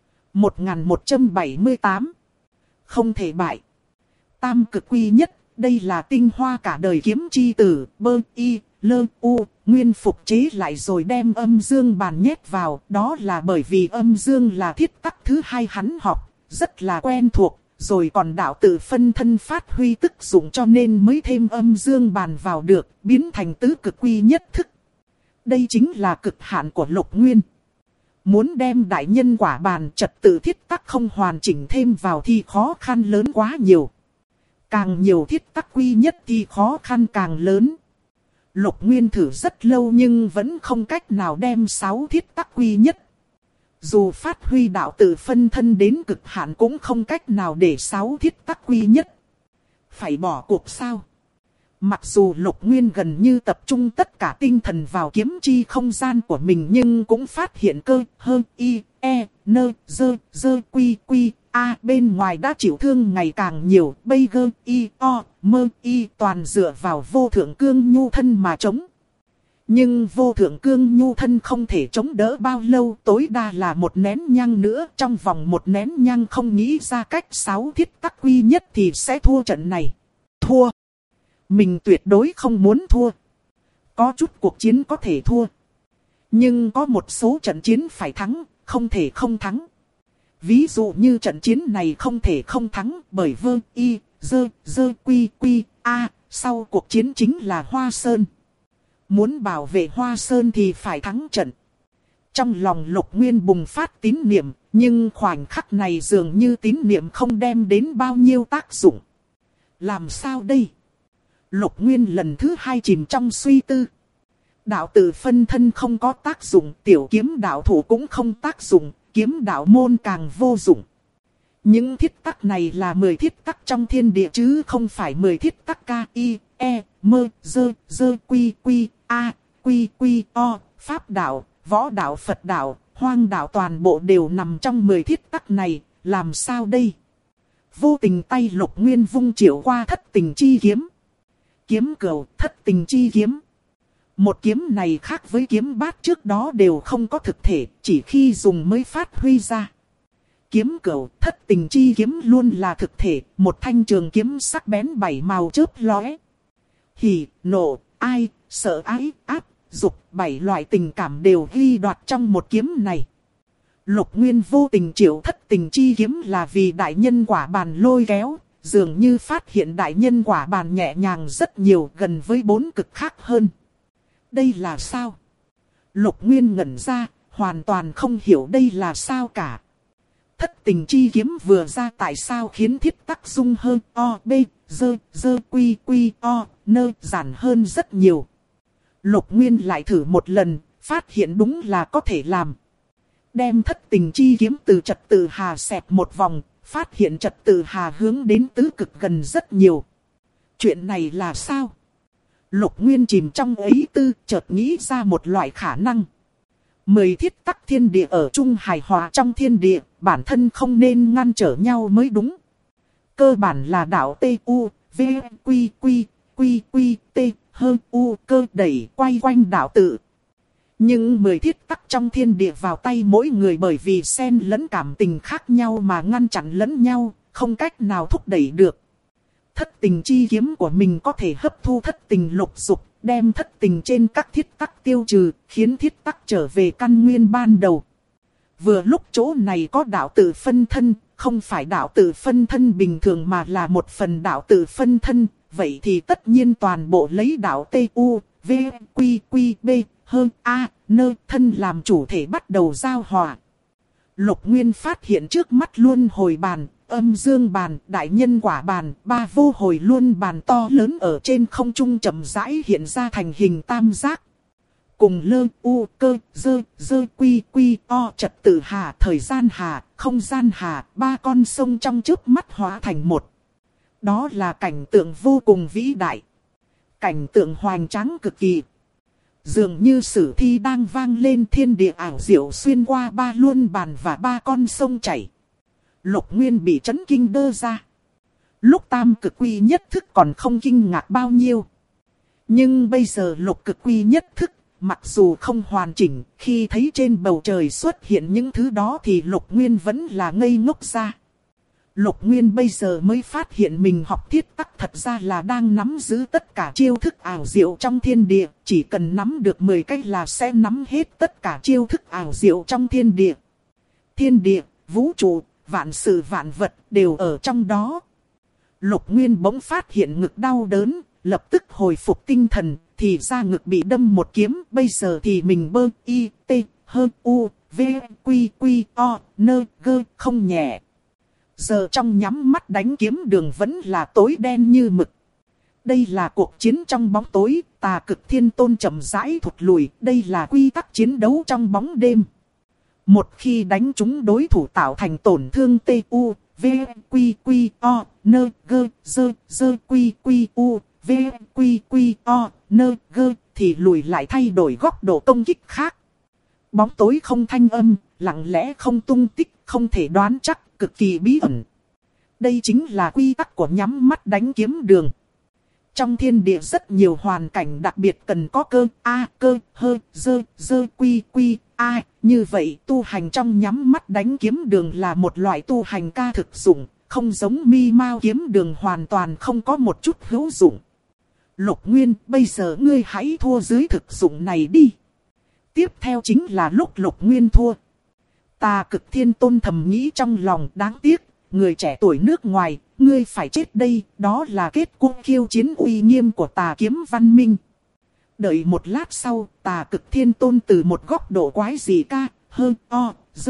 [SPEAKER 1] 1178. Không thể bại. Tam cực quy nhất. Đây là tinh hoa cả đời kiếm chi tử. Bơ y, lơ u. Nguyên phục chế lại rồi đem âm dương bàn nhét vào. Đó là bởi vì âm dương là thiết tắc thứ hai hắn học. Rất là quen thuộc. Rồi còn đạo tự phân thân phát huy tức dụng cho nên mới thêm âm dương bàn vào được. Biến thành tứ cực quy nhất thức. Đây chính là cực hạn của Lục Nguyên. Muốn đem đại nhân quả bàn trật tự thiết tắc không hoàn chỉnh thêm vào thì khó khăn lớn quá nhiều. Càng nhiều thiết tắc quy nhất thì khó khăn càng lớn. Lục Nguyên thử rất lâu nhưng vẫn không cách nào đem 6 thiết tắc quy nhất. Dù phát huy đạo tự phân thân đến cực hạn cũng không cách nào để 6 thiết tắc quy nhất. Phải bỏ cuộc sao? Mặc dù Lục Nguyên gần như tập trung tất cả tinh thần vào kiếm chi không gian của mình nhưng cũng phát hiện cơ, hơ, y, e, nơ, dơ, quy, a bên ngoài đã chịu thương ngày càng nhiều, bây gơ, y, o, mơ, y toàn dựa vào vô thượng cương nhu thân mà chống. Nhưng vô thượng cương nhu thân không thể chống đỡ bao lâu, tối đa là một nén nhang nữa, trong vòng một nén nhang không nghĩ ra cách 6 thiết tắc quy nhất thì sẽ thua trận này. Thua. Mình tuyệt đối không muốn thua. Có chút cuộc chiến có thể thua. Nhưng có một số trận chiến phải thắng, không thể không thắng. Ví dụ như trận chiến này không thể không thắng bởi vơ, y, dơ, quy, a, sau cuộc chiến chính là Hoa Sơn. Muốn bảo vệ Hoa Sơn thì phải thắng trận. Trong lòng Lục Nguyên bùng phát tín niệm, nhưng khoảnh khắc này dường như tín niệm không đem đến bao nhiêu tác dụng. Làm sao đây? Lục Nguyên lần thứ 2 chìm trong suy tư. Đạo tự phân thân không có tác dụng, tiểu kiếm đạo thủ cũng không tác dụng, kiếm đạo môn càng vô dụng. Những thiết tắc này là 10 thiết tắc trong thiên địa chứ không phải 10 thiết tắc k, i, e, mơ, dơ, quy, a, quy, o, pháp đạo, võ đạo, Phật đạo, hoang đạo toàn bộ đều nằm trong 10 thiết tắc này, làm sao đây? Vô tình tay Lục Nguyên vung triệu qua thất tình chi kiếm. Kiếm cửu, thất tình chi kiếm. Một kiếm này khác với kiếm bát trước đó đều không có thực thể, chỉ khi dùng mới phát huy ra. Kiếm cửu, thất tình chi kiếm luôn là thực thể, một thanh trường kiếm sắc bén 7 màu chớp lóe. Hỉ, nộ, ai, sợ ái, áp, dục, 7 loại tình cảm đều ghi đoạt trong một kiếm này. Lục Nguyên vô tình triệu thất tình chi kiếm là vì đại nhân quả bàn lôi kéo. Dường như phát hiện đại nhân quả bàn nhẹ nhàng rất nhiều, gần với 4 cực khác hơn. Đây là sao? Lục Nguyên ngẩn ra, hoàn toàn không hiểu đây là sao cả. Thất tình chi kiếm vừa ra tại sao khiến thiết tắc dung hơn o b dơ quy quy o nơ giản hơn rất nhiều. Lục Nguyên lại thử một lần, phát hiện đúng là có thể làm. Đem thất tình chi kiếm từ trật tự hà xẹt một vòng, phát hiện trật tự hà hướng đến tứ cực gần rất nhiều. Chuyện này là sao? Lục Nguyên chìm trong ấy tư, chợt nghĩ ra một loại khả năng. 10 thiết tắc thiên địa ở chung hài hòa trong thiên địa, bản thân không nên ngăn trở nhau mới đúng. Cơ bản là đạo T U V Quy Quy Quy Quy T hơn U cơ đẩy quay quanh đạo tự. Nhưng 10 thiết tắc trong thiên địa vào tay mỗi người bởi vì xen lẫn cảm tình khác nhau mà ngăn chặn lẫn nhau, không cách nào thúc đẩy được. Thất tình chi kiếm của mình có thể hấp thu thất tình lục dục, đem thất tình trên các thiết tắc tiêu trừ, khiến thiết tắc trở về căn nguyên ban đầu. Vừa lúc chỗ này có đạo tự phân thân, không phải đạo tự phân thân bình thường mà là một phần đạo tự phân thân, vậy thì tất nhiên toàn bộ lấy đạo T U V Quy Quy B hơn A nơ thân làm chủ thể bắt đầu giao hòa. Lục Nguyên phát hiện trước mắt luân hồi bàn, âm dương bàn, đại nhân quả bàn, ba vô hồi luân bàn to lớn ở trên không trung chậm rãi hiện ra thành hình tam giác. Cùng lơ u cơ dơ quy quy o trật tự hà, thời gian hà, không gian hà, ba con sông trong chớp mắt hóa thành một. Đó là cảnh tượng vô cùng vĩ đại. Cảnh tượng hoành tráng cực kỳ. Dường như sử thi đang vang lên, thiên địa ảo diệu xuyên qua ba luân bàn và ba con sông chảy. Lục Nguyên bị chấn kinh đơ ra. Lúc tam cực quy nhất thức còn không kinh ngạc bao nhiêu. Nhưng bây giờ lục cực quy nhất thức, mặc dù không hoàn chỉnh, khi thấy trên bầu trời xuất hiện những thứ đó thì Lục Nguyên vẫn là ngây ngốc ra. Lục Nguyên bây giờ mới phát hiện mình học thiết tắc thật ra là đang nắm giữ tất cả chiêu thức ảo diệu trong thiên địa. Chỉ cần nắm được 10 cách là sẽ nắm hết tất cả chiêu thức ảo diệu trong thiên địa. Thiên địa, vũ trụ, vạn sự vạn vật đều ở trong đó. Lục Nguyên bỗng phát hiện ngực đau đớn, lập tức hồi phục tinh thần, thì ra ngực bị đâm một kiếm. Bây giờ thì mình bơ y t hơn u v quy quy o nơ gơ không nhẹ. Giờ trong nhắm mắt đánh kiếm đường vẫn là tối đen như mực. Đây là cuộc chiến trong bóng tối, Tà Cực Thiên Tôn chậm rãi thụt lùi, đây là quy tắc chiến đấu trong bóng đêm. Một khi đánh trúng đối thủ tạo thành tổn thương T U V Quy Quy O nơ gơ dơ Quy Quy U V Quy Quy O nơ gơ thì lùi lại thay đổi góc độ công kích khác. Bóng tối không thanh âm, lặng lẽ không tung tích, không thể đoán chắc, cực kỳ bí ẩn. Đây chính là quy tắc của nhắm mắt đánh kiếm đường. Trong thiên địa rất nhiều hoàn cảnh đặc biệt cần có cơ hơ dơ quy quy a. Như vậy tu hành trong nhắm mắt đánh kiếm đường là một loại tu hành ca thực dụng, không giống mi mao kiếm đường hoàn toàn không có một chút hữu dụng. Lục Nguyên, bây giờ ngươi hãy thua dưới thực dụng này đi. Tiếp theo chính là lúc Lục Nguyên thua. Tà Cực Thiên Tôn thầm nghĩ trong lòng, đáng tiếc, người trẻ tuổi nước ngoài, ngươi phải chết đây, đó là kết cục khiêu chiến uy nghiêm của Tà Kiếm Văn Minh. Đợi một lát sau, Tà Cực Thiên Tôn từ một góc độ quái dị ca, hơn o,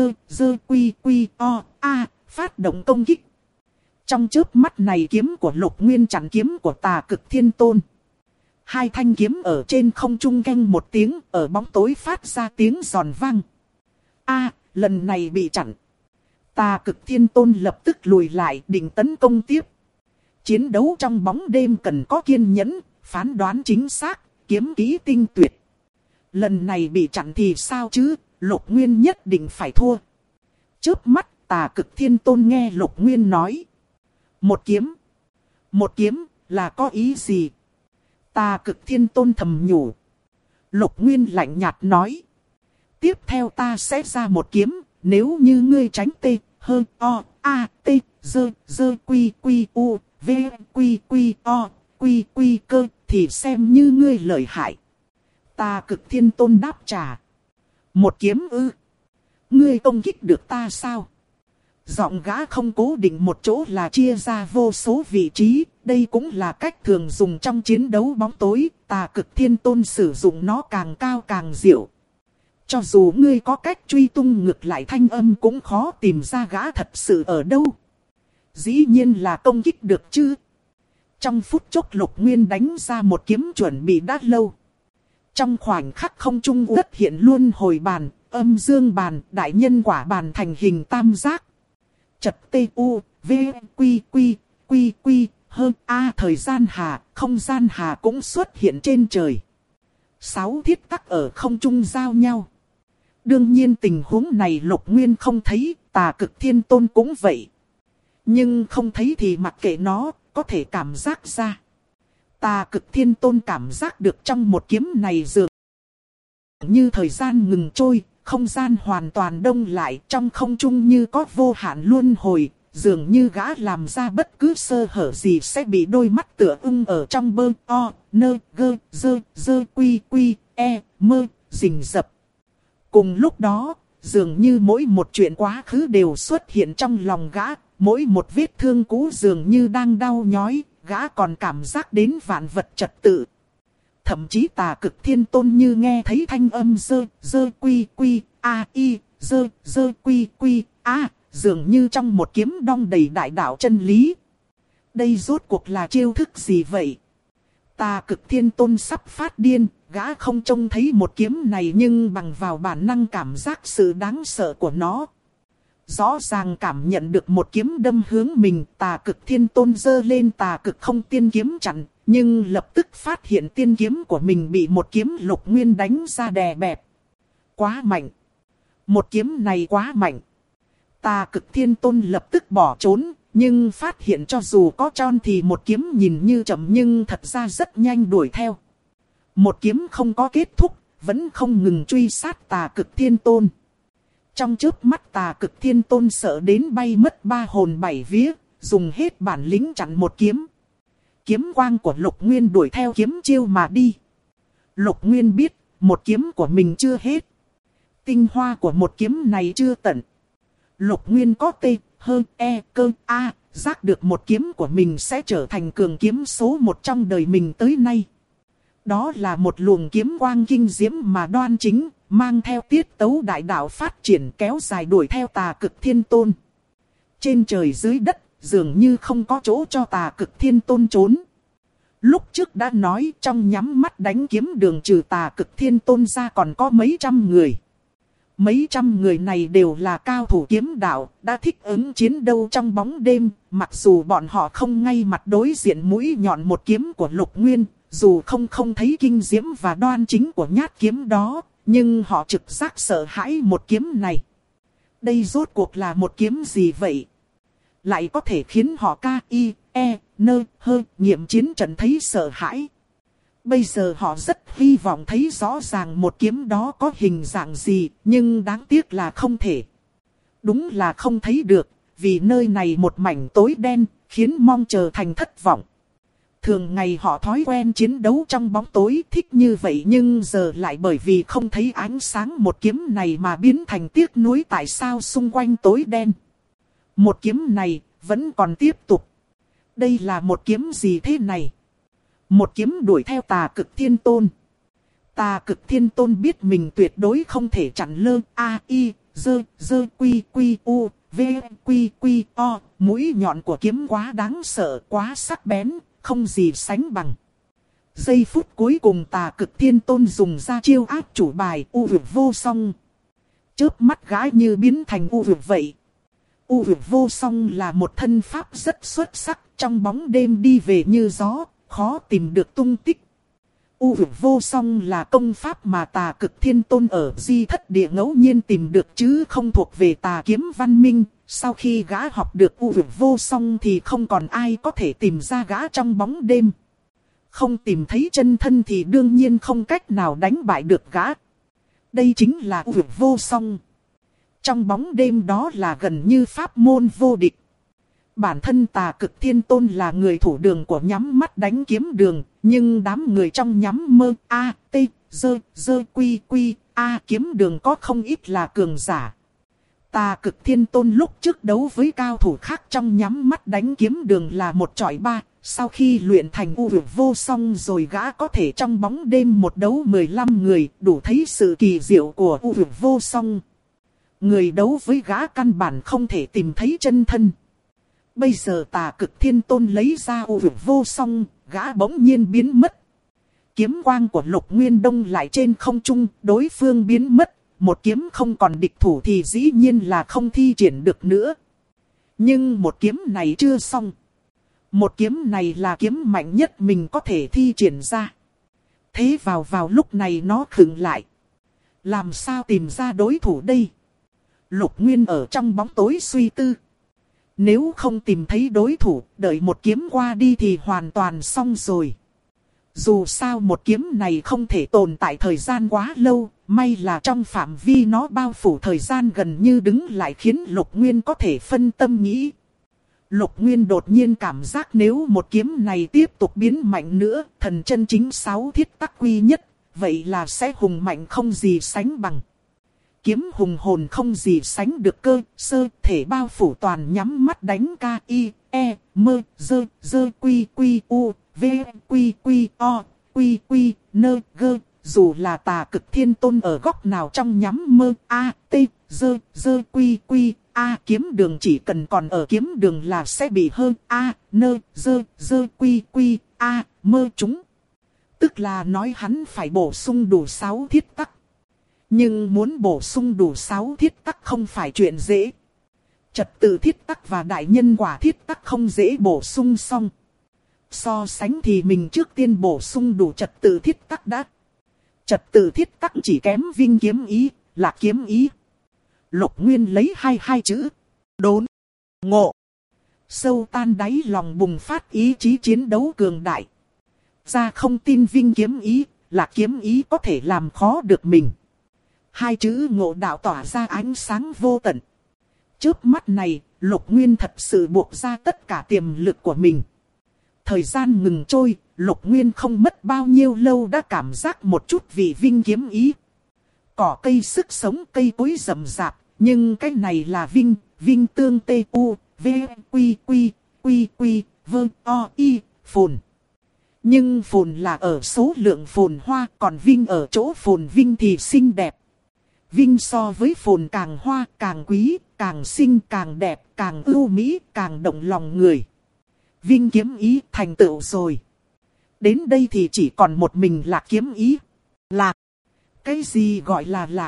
[SPEAKER 1] dơ quy quy o, a, phát động công kích. Trong chớp mắt này kiếm của Lục Nguyên chặn kiếm của Tà Cực Thiên Tôn. Hai thanh kiếm ở trên không trung canh một tiếng, ở bóng tối phát ra tiếng giòn vang. A, lần này bị chặn. Tà Cực Thiên Tôn lập tức lùi lại định tấn công tiếp. Chiến đấu trong bóng đêm cần có kiên nhẫn, phán đoán chính xác, kiếm kỹ tinh tuyệt. Lần này bị chặn thì sao chứ, Lục Nguyên nhất định phải thua. Chớp mắt Tà Cực Thiên Tôn nghe Lục Nguyên nói. Một kiếm là có ý gì? Tà Cực Thiên Tôn thầm nhủ. Lục Nguyên lạnh nhạt nói. Tiếp theo ta sẽ ra một kiếm, nếu như ngươi tránh T, hơn O, A, T, dơ quy quy U, V quy quy O, quy quy cơ, thì xem như ngươi lợi hại. Tà Cực Thiên Tôn đáp trả. Một kiếm ư? Ngươi công kích được ta sao? Giọng gã không cố định một chỗ là chia ra vô số vị trí, đây cũng là cách thường dùng trong chiến đấu bóng tối, Tà Cực Thiên Tôn sử dụng nó càng cao càng diệu. Cho dù ngươi có cách truy tung ngược lại thanh âm cũng khó tìm ra gã thật sự ở đâu. Dĩ nhiên là công kích được chứ. Trong phút chốc Lục Nguyên đánh ra một kiếm chuẩn bị đã lâu. Trong khoảnh khắc không trung uất hiện luôn hồi bàn, âm dương bàn, đại nhân quả bàn thành hình tam giác. Chật T U V Quy Quy Quy Quy hơn A thời gian hà, không gian hà cũng xuất hiện trên trời. 6 thiết tắc ở không trung giao nhau. Đương nhiên tình huống này Lục Nguyên không thấy, Tà Cực Thiên Tôn cũng vậy. Nhưng không thấy thì mặc kệ nó, có thể cảm giác ra. Tà Cực Thiên Tôn cảm giác được trong một kiếm này dường như thời gian ngừng trôi, không gian hoàn toàn đông lại, trong không trung như có vô hạn luân hồi, dường như gã làm ra bất cứ sơ hở gì sẽ bị đôi mắt tựa ưng ở trong bơ o, nơ, gơ, dơ, quy, quy, e, mơ, rình rập. Cùng lúc đó, dường như mỗi một chuyện quá khứ đều xuất hiện trong lòng gã, mỗi một vết thương cũ dường như đang đau nhói, gã còn cảm giác đến vạn vật trật tự. Thậm chí Tà Cực Thiên Tôn như nghe thấy thanh âm dơ quy quy a i dơ quy quy a, dường như trong một kiếm đong đầy đại đạo chân lý. Đây rốt cuộc là chiêu thức gì vậy? Tà Cực Thiên Tôn sắp phát điên, gã không trông thấy một kiếm này nhưng bằng vào bản năng cảm giác sự đáng sợ của nó. Rõ ràng cảm nhận được một kiếm đâm hướng mình, Tà Cực Thiên Tôn giơ lên Tà Cực Không Tiên kiếm chặn, nhưng lập tức phát hiện tiên kiếm của mình bị một kiếm Lục Nguyên đánh ra đè bẹp. Quá mạnh. Một kiếm này quá mạnh. Tà Cực Thiên Tôn lập tức bỏ trốn, nhưng phát hiện cho dù có tròn thì một kiếm nhìn như chậm nhưng thật ra rất nhanh đuổi theo. Một kiếm không có kết thúc, vẫn không ngừng truy sát Tà Cực Thiên Tôn. Trong chớp mắt Tà Cực Thiên Tôn sợ đến bay mất 3 hồn 7 vía, dùng hết bản lĩnh chặn một kiếm. Kiếm quang của Lục Nguyên đuổi theo kiếm chiêu mà đi. Lục Nguyên biết, một kiếm của mình chưa hết. Tinh hoa của một kiếm này chưa tận. Lục Nguyên có T, H, E, cơ, A, giác được một kiếm của mình sẽ trở thành cường kiếm số 1 trong đời mình tới nay. Đó là một luồng kiếm quang kinh diễm mà đoan chính, mang theo tiết tấu đại đạo phát triển kéo dài đuổi theo Tà Cực Thiên Tôn. Trên trời dưới đất, dường như không có chỗ cho Tà Cực Thiên Tôn trốn. Lúc trước đã nói trong nhắm mắt đánh kiếm đường trừ Tà Cực Thiên Tôn ra còn có mấy trăm người. Mấy trăm người này đều là cao thủ kiếm đạo, đã thích ứng chiến đấu trong bóng đêm, mặc dù bọn họ không ngay mặt đối diện mũi nhọn một kiếm của Lục Nguyên, dù không thấy kinh diễm và đoan chính của nhát kiếm đó, nhưng họ trực giác sợ hãi một kiếm này. Đây rốt cuộc là một kiếm gì vậy? Lại có thể khiến họ nghiệm chiến trận thấy sợ hãi. Bây giờ họ rất hy vọng thấy rõ ràng một kiếm đó có hình dạng gì, nhưng đáng tiếc là không thể. Đúng là không thấy được, vì nơi này một mảnh tối đen, khiến mong chờ thành thất vọng. Thường ngày họ thói quen chiến đấu trong bóng tối thích như vậy nhưng giờ lại bởi vì không thấy ánh sáng một kiếm này mà biến thành tiếc nuối tại sao xung quanh tối đen. Một kiếm này vẫn còn tiếp tục. Đây là một kiếm gì thế này? Một kiếm đuổi theo Tà Cực Thiên Tôn. Tà Cực Thiên Tôn biết mình tuyệt đối không thể chặn lơ a i dơ quy quy u v quy quy o. Mũi nhọn của kiếm quá đáng sợ, quá sắc bén, không gì sánh bằng. Giây phút cuối cùng Tà Cực Thiên Tôn dùng ra chiêu áp chủ bài U Vực Vô Song. Chớp mắt gái như biến thành U Vực vậy. U Vực Vô Song là một thân pháp rất xuất sắc, trong bóng đêm đi về như gió, khó tìm được tung tích. U Vực Vô Song là công pháp mà Tà Cực Thiên Tôn ở Di Thất Địa ngẫu nhiên tìm được chứ không thuộc về Tà Kiếm Văn Minh. Sau khi gã học được U Vực Vô Song thì không còn ai có thể tìm ra gã trong bóng đêm. Không tìm thấy chân thân thì đương nhiên không cách nào đánh bại được gã. Đây chính là U Vực Vô Song. Trong bóng đêm đó là gần như pháp môn vô địch. Bản thân Tà Cực Thiên Tôn là người thủ đường của nhắm mắt đánh kiếm đường, nhưng đám người trong nhắm mơ A, T, dơ quy quy A kiếm đường có không ít là cường giả. Tà Cực Thiên Tôn lúc trước đấu với cao thủ khác trong nhắm mắt đánh kiếm đường là một chọi ba, Sau khi luyện thành U Vực Vô Song rồi gã có thể trong bóng đêm một đấu 15 người, đủ thấy sự kỳ diệu của U Vực Vô Song. Người đấu với gã căn bản không thể tìm thấy chân thân. Bây giờ Tà Cực Thiên Tôn lấy ra U Vực Vô Song, gã bỗng nhiên biến mất. Kiếm quang của Lục Nguyên Đông lại trên không trung, đối phương biến mất. Một kiếm không còn địch thủ thì dĩ nhiên là không thi triển được nữa. Nhưng một kiếm này chưa xong. Một kiếm này là kiếm mạnh nhất mình có thể thi triển ra. Thế vào lúc này nó khựng lại. Làm sao tìm ra đối thủ đây? Lục Nguyên ở trong bóng tối suy tư. Nếu không tìm thấy đối thủ, đợi một kiếm qua đi thì hoàn toàn xong rồi. Dù sao một kiếm này không thể tồn tại thời gian quá lâu, may là trong phạm vi nó bao phủ thời gian gần như đứng lại khiến Lục Nguyên có thể phân tâm nghĩ. Lục Nguyên đột nhiên cảm giác nếu một kiếm này tiếp tục biến mạnh nữa, thần chân chính 6 thiết tắc quy nhất, vậy là sẽ hùng mạnh không gì sánh bằng. Kiếm hùng hồn không gì sánh được cơ, sơ thể bao phủ toàn nhắm mắt đánh ca y, e, mơ, dơ, dơ quy quy u, v, quy quy o, quy quy, nơ, gơ. Dù là Tà Cực Thiên Tôn ở góc nào trong nhắm mơ a, t, dơ, dơ quy quy, a kiếm đường chỉ cần còn ở kiếm đường là sẽ bị hơn a, nơ, dơ, dơ quy quy, a, mơ chúng. Tức là nói hắn phải bổ sung đủ 6 thiết tắc. Nhưng muốn bổ sung đủ 6 thiết tắc không phải chuyện dễ. Trật tự thiết tắc và đại nhân quả thiết tắc không dễ bổ sung xong. So sánh thì mình trước tiên bổ sung đủ trật tự thiết tắc đã. Trật tự thiết tắc chỉ kém Vinh kiếm ý, Lạc kiếm ý. Lục Nguyên lấy hai chữ. Đốn. Ngộ. Sâu tan đáy lòng bùng phát ý chí chiến đấu cường đại. Ra không tin Vinh kiếm ý, Lạc kiếm ý có thể làm khó được mình. Hai chữ ngộ đạo tỏa ra ánh sáng vô tận. Chớp mắt này, Lục Nguyên thật sự buộc ra tất cả tiềm lực của mình. Thời gian ngừng trôi, Lục Nguyên không mất bao nhiêu lâu đã cảm giác một chút vị Vinh kiếm ý. Cỏ cây sức sống, cây cối rậm rạp, nhưng cái này là Vinh tương tê u, v, quy quy, quy quy, vơ, o, y, phồn. Nhưng phồn là ở số lượng phồn hoa, còn Vinh ở chỗ phồn Vinh thì xinh đẹp. Vinh so với phồn càng hoa, càng quý, càng xinh, càng đẹp, càng ưu mỹ, càng động lòng người. Vinh kiếm ý thành tựu rồi. Đến đây thì chỉ còn một mình Lạc kiếm ý. Lạc. Cái gì gọi là lạc?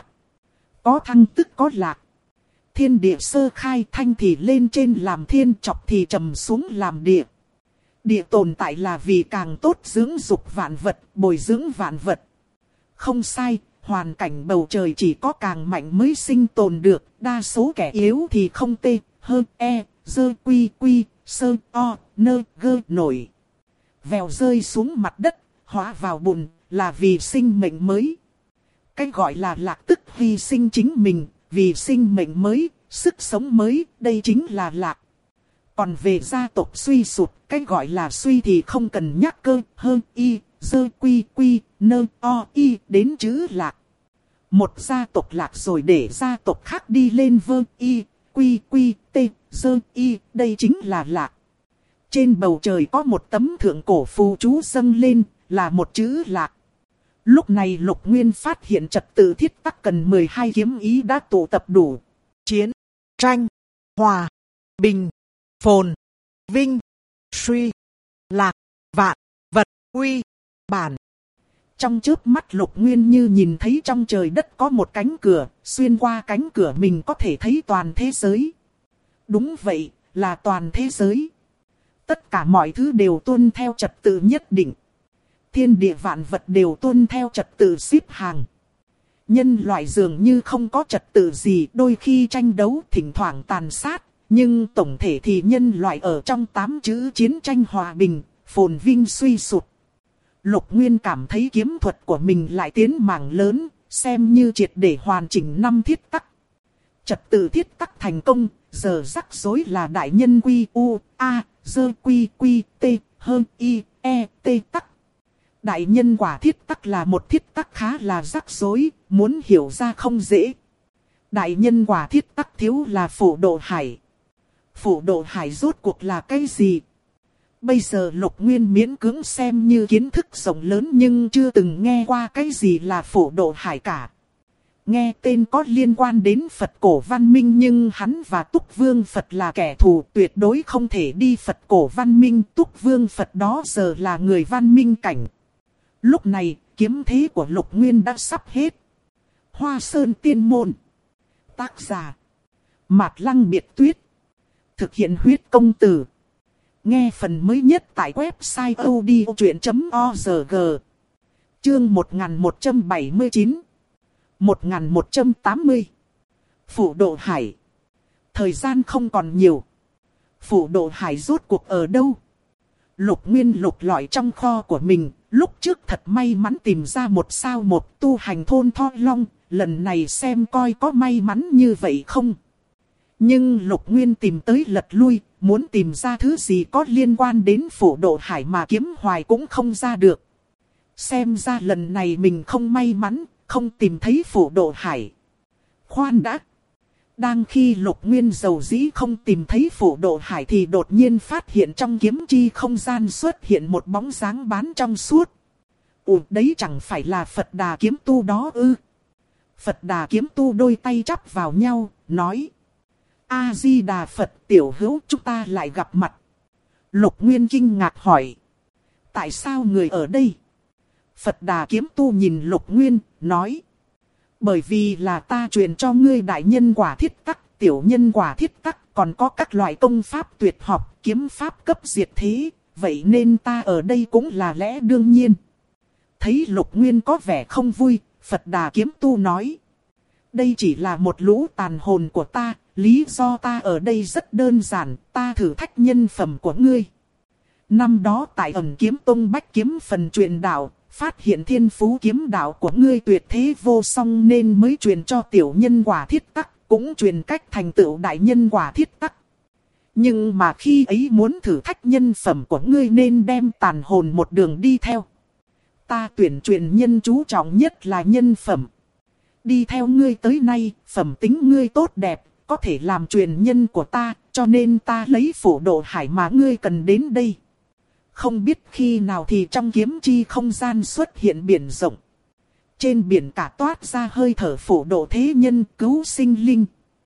[SPEAKER 1] Có thăng tức có lạc. Thiên địa sơ khai, thanh thì lên trên làm thiên, chọc thì trầm xuống làm địa. Địa tồn tại là vì càng tốt dưỡng dục vạn vật, bồi dưỡng vạn vật. Không sai, hoàn cảnh bầu trời chỉ có càng mạnh mới sinh tồn được, đa số kẻ yếu thì không tê, hơn e, dơ quy quy, sơ, o, nơ, gơ nổi. Vèo rơi xuống mặt đất, hóa vào bùn, là vì sinh mệnh mới. Cái gọi là lạc tức hy sinh chính mình, vì sinh mệnh mới, sức sống mới, đây chính là lạc. Còn về gia tộc suy sụp, cái gọi là suy thì không cần nhắc cơ, hơn y, dơ quy quy, nơ, o, y, đến chữ lạc. Một gia tộc lạc rồi để gia tộc khác đi lên vơ, y, quy quy, t, dơ, y, đây chính là lạc. Trên bầu trời có một tấm thượng cổ phù chú dâng lên, là một chữ lạc. Lúc này Lục Nguyên phát hiện trật tự thiết tắc cần 12 kiếm ý đã tụ tập đủ. Chiến, tranh, hòa, bình, phồn, vinh, suy, lạc, vạn, vật, uy, bản. Trong chớp mắt Lục Nguyên như nhìn thấy trong trời đất có một cánh cửa, xuyên qua cánh cửa mình có thể thấy toàn thế giới. Đúng vậy, là toàn thế giới. Tất cả mọi thứ đều tuân theo trật tự nhất định. Thiên địa vạn vật đều tuân theo trật tự xếp hàng. Nhân loại dường như không có trật tự gì, đôi khi tranh đấu, thỉnh thoảng tàn sát. Nhưng tổng thể thì nhân loại ở trong 8 chữ chiến tranh hòa bình, phồn vinh suy sụp. Lục Nguyên cảm thấy kiếm thuật của mình lại tiến mảng lớn, xem như triệt để hoàn chỉnh 5 thiết tắc. Trật tự thiết tắc thành công, giờ rắc rối là đại nhân quy u, a, dơ quy quy, t, hơn y, e, t tắc. Đại nhân quả thiết tắc là một thiết tắc khá là rắc rối, muốn hiểu ra không dễ. Đại nhân quả thiết tắc thiếu là phổ độ hải. Phổ độ hải rốt cuộc là cái gì? Bây giờ Lục Nguyên miễn cưỡng xem như kiến thức rộng lớn nhưng chưa từng nghe qua cái gì là phổ độ hải cả. Nghe tên có liên quan đến Phật cổ văn minh nhưng hắn và Túc Vương Phật là kẻ thù, tuyệt đối không thể đi Phật cổ văn minh. Túc Vương Phật đó giờ là người văn minh cảnh. Lúc này, kiếm thế của Lục Nguyên đã sắp hết. Hoa Sơn Tiên Môn. Tác giả: Mạt Lăng Biệt Tuyết. Thực hiện huyết công từ. Nghe phần mới nhất tại website odchuyện.org. Chương 1179 1180. Phủ Độ Hải. Thời gian không còn nhiều. Phủ Độ Hải rốt cuộc ở đâu? Lục Nguyên lục lọi trong kho của mình. Lúc trước thật may mắn tìm ra một sao một tu hành thôn Tho Long. Lần này xem coi có may mắn như vậy không? Nhưng Lục Nguyên tìm tới lật lui. Muốn tìm ra thứ gì có liên quan đến Phủ Độ Hải mà kiếm hoài cũng không ra được. Xem ra lần này mình không may mắn, không tìm thấy Phủ Độ Hải. Khoan đã. Đang khi Lục Nguyên dầu dĩ không tìm thấy Phủ Độ Hải thì đột nhiên phát hiện trong kiếm chi không gian xuất hiện một bóng dáng bán trong suốt. Ủa đấy chẳng phải là Phật Đà Kiếm Tu đó ư? Phật Đà Kiếm Tu đôi tay chắp vào nhau, nói: A-di-đà Phật, tiểu hữu, chúng ta lại gặp mặt. Lục Nguyên kinh ngạc hỏi: tại sao người ở đây? Phật Đà Kiếm Tu nhìn Lục Nguyên, nói: bởi vì là ta truyền cho ngươi đại nhân quả thiết tắc, tiểu nhân quả thiết tắc, còn có các loại công pháp tuyệt học, kiếm pháp cấp diệt thế, vậy nên ta ở đây cũng là lẽ đương nhiên. Thấy Lục Nguyên có vẻ không vui, Phật Đà Kiếm Tu nói: đây chỉ là một lũ tàn hồn của ta, lý do ta ở đây rất đơn giản, ta thử thách nhân phẩm của ngươi. Năm đó tại Ẩn Kiếm Tông Bách Kiếm phần truyền đạo, phát hiện thiên phú kiếm đạo của ngươi tuyệt thế vô song nên mới truyền cho tiểu nhân quả thiết tắc, cũng truyền cách thành tựu đại nhân quả thiết tắc. Nhưng mà khi ấy muốn thử thách nhân phẩm của ngươi nên đem tàn hồn một đường đi theo. Ta tuyển truyền nhân chú trọng nhất là nhân phẩm. Đi theo ngươi tới nay, phẩm tính ngươi tốt đẹp, có thể làm truyền nhân của ta, cho nên ta lấy Phủ Độ Hải mà ngươi cần đến đây. Không biết khi nào thì trong kiếm chi không gian xuất hiện biển rộng. Trên biển cả toát ra hơi thở Phủ Độ thế nhân, cứu sinh linh.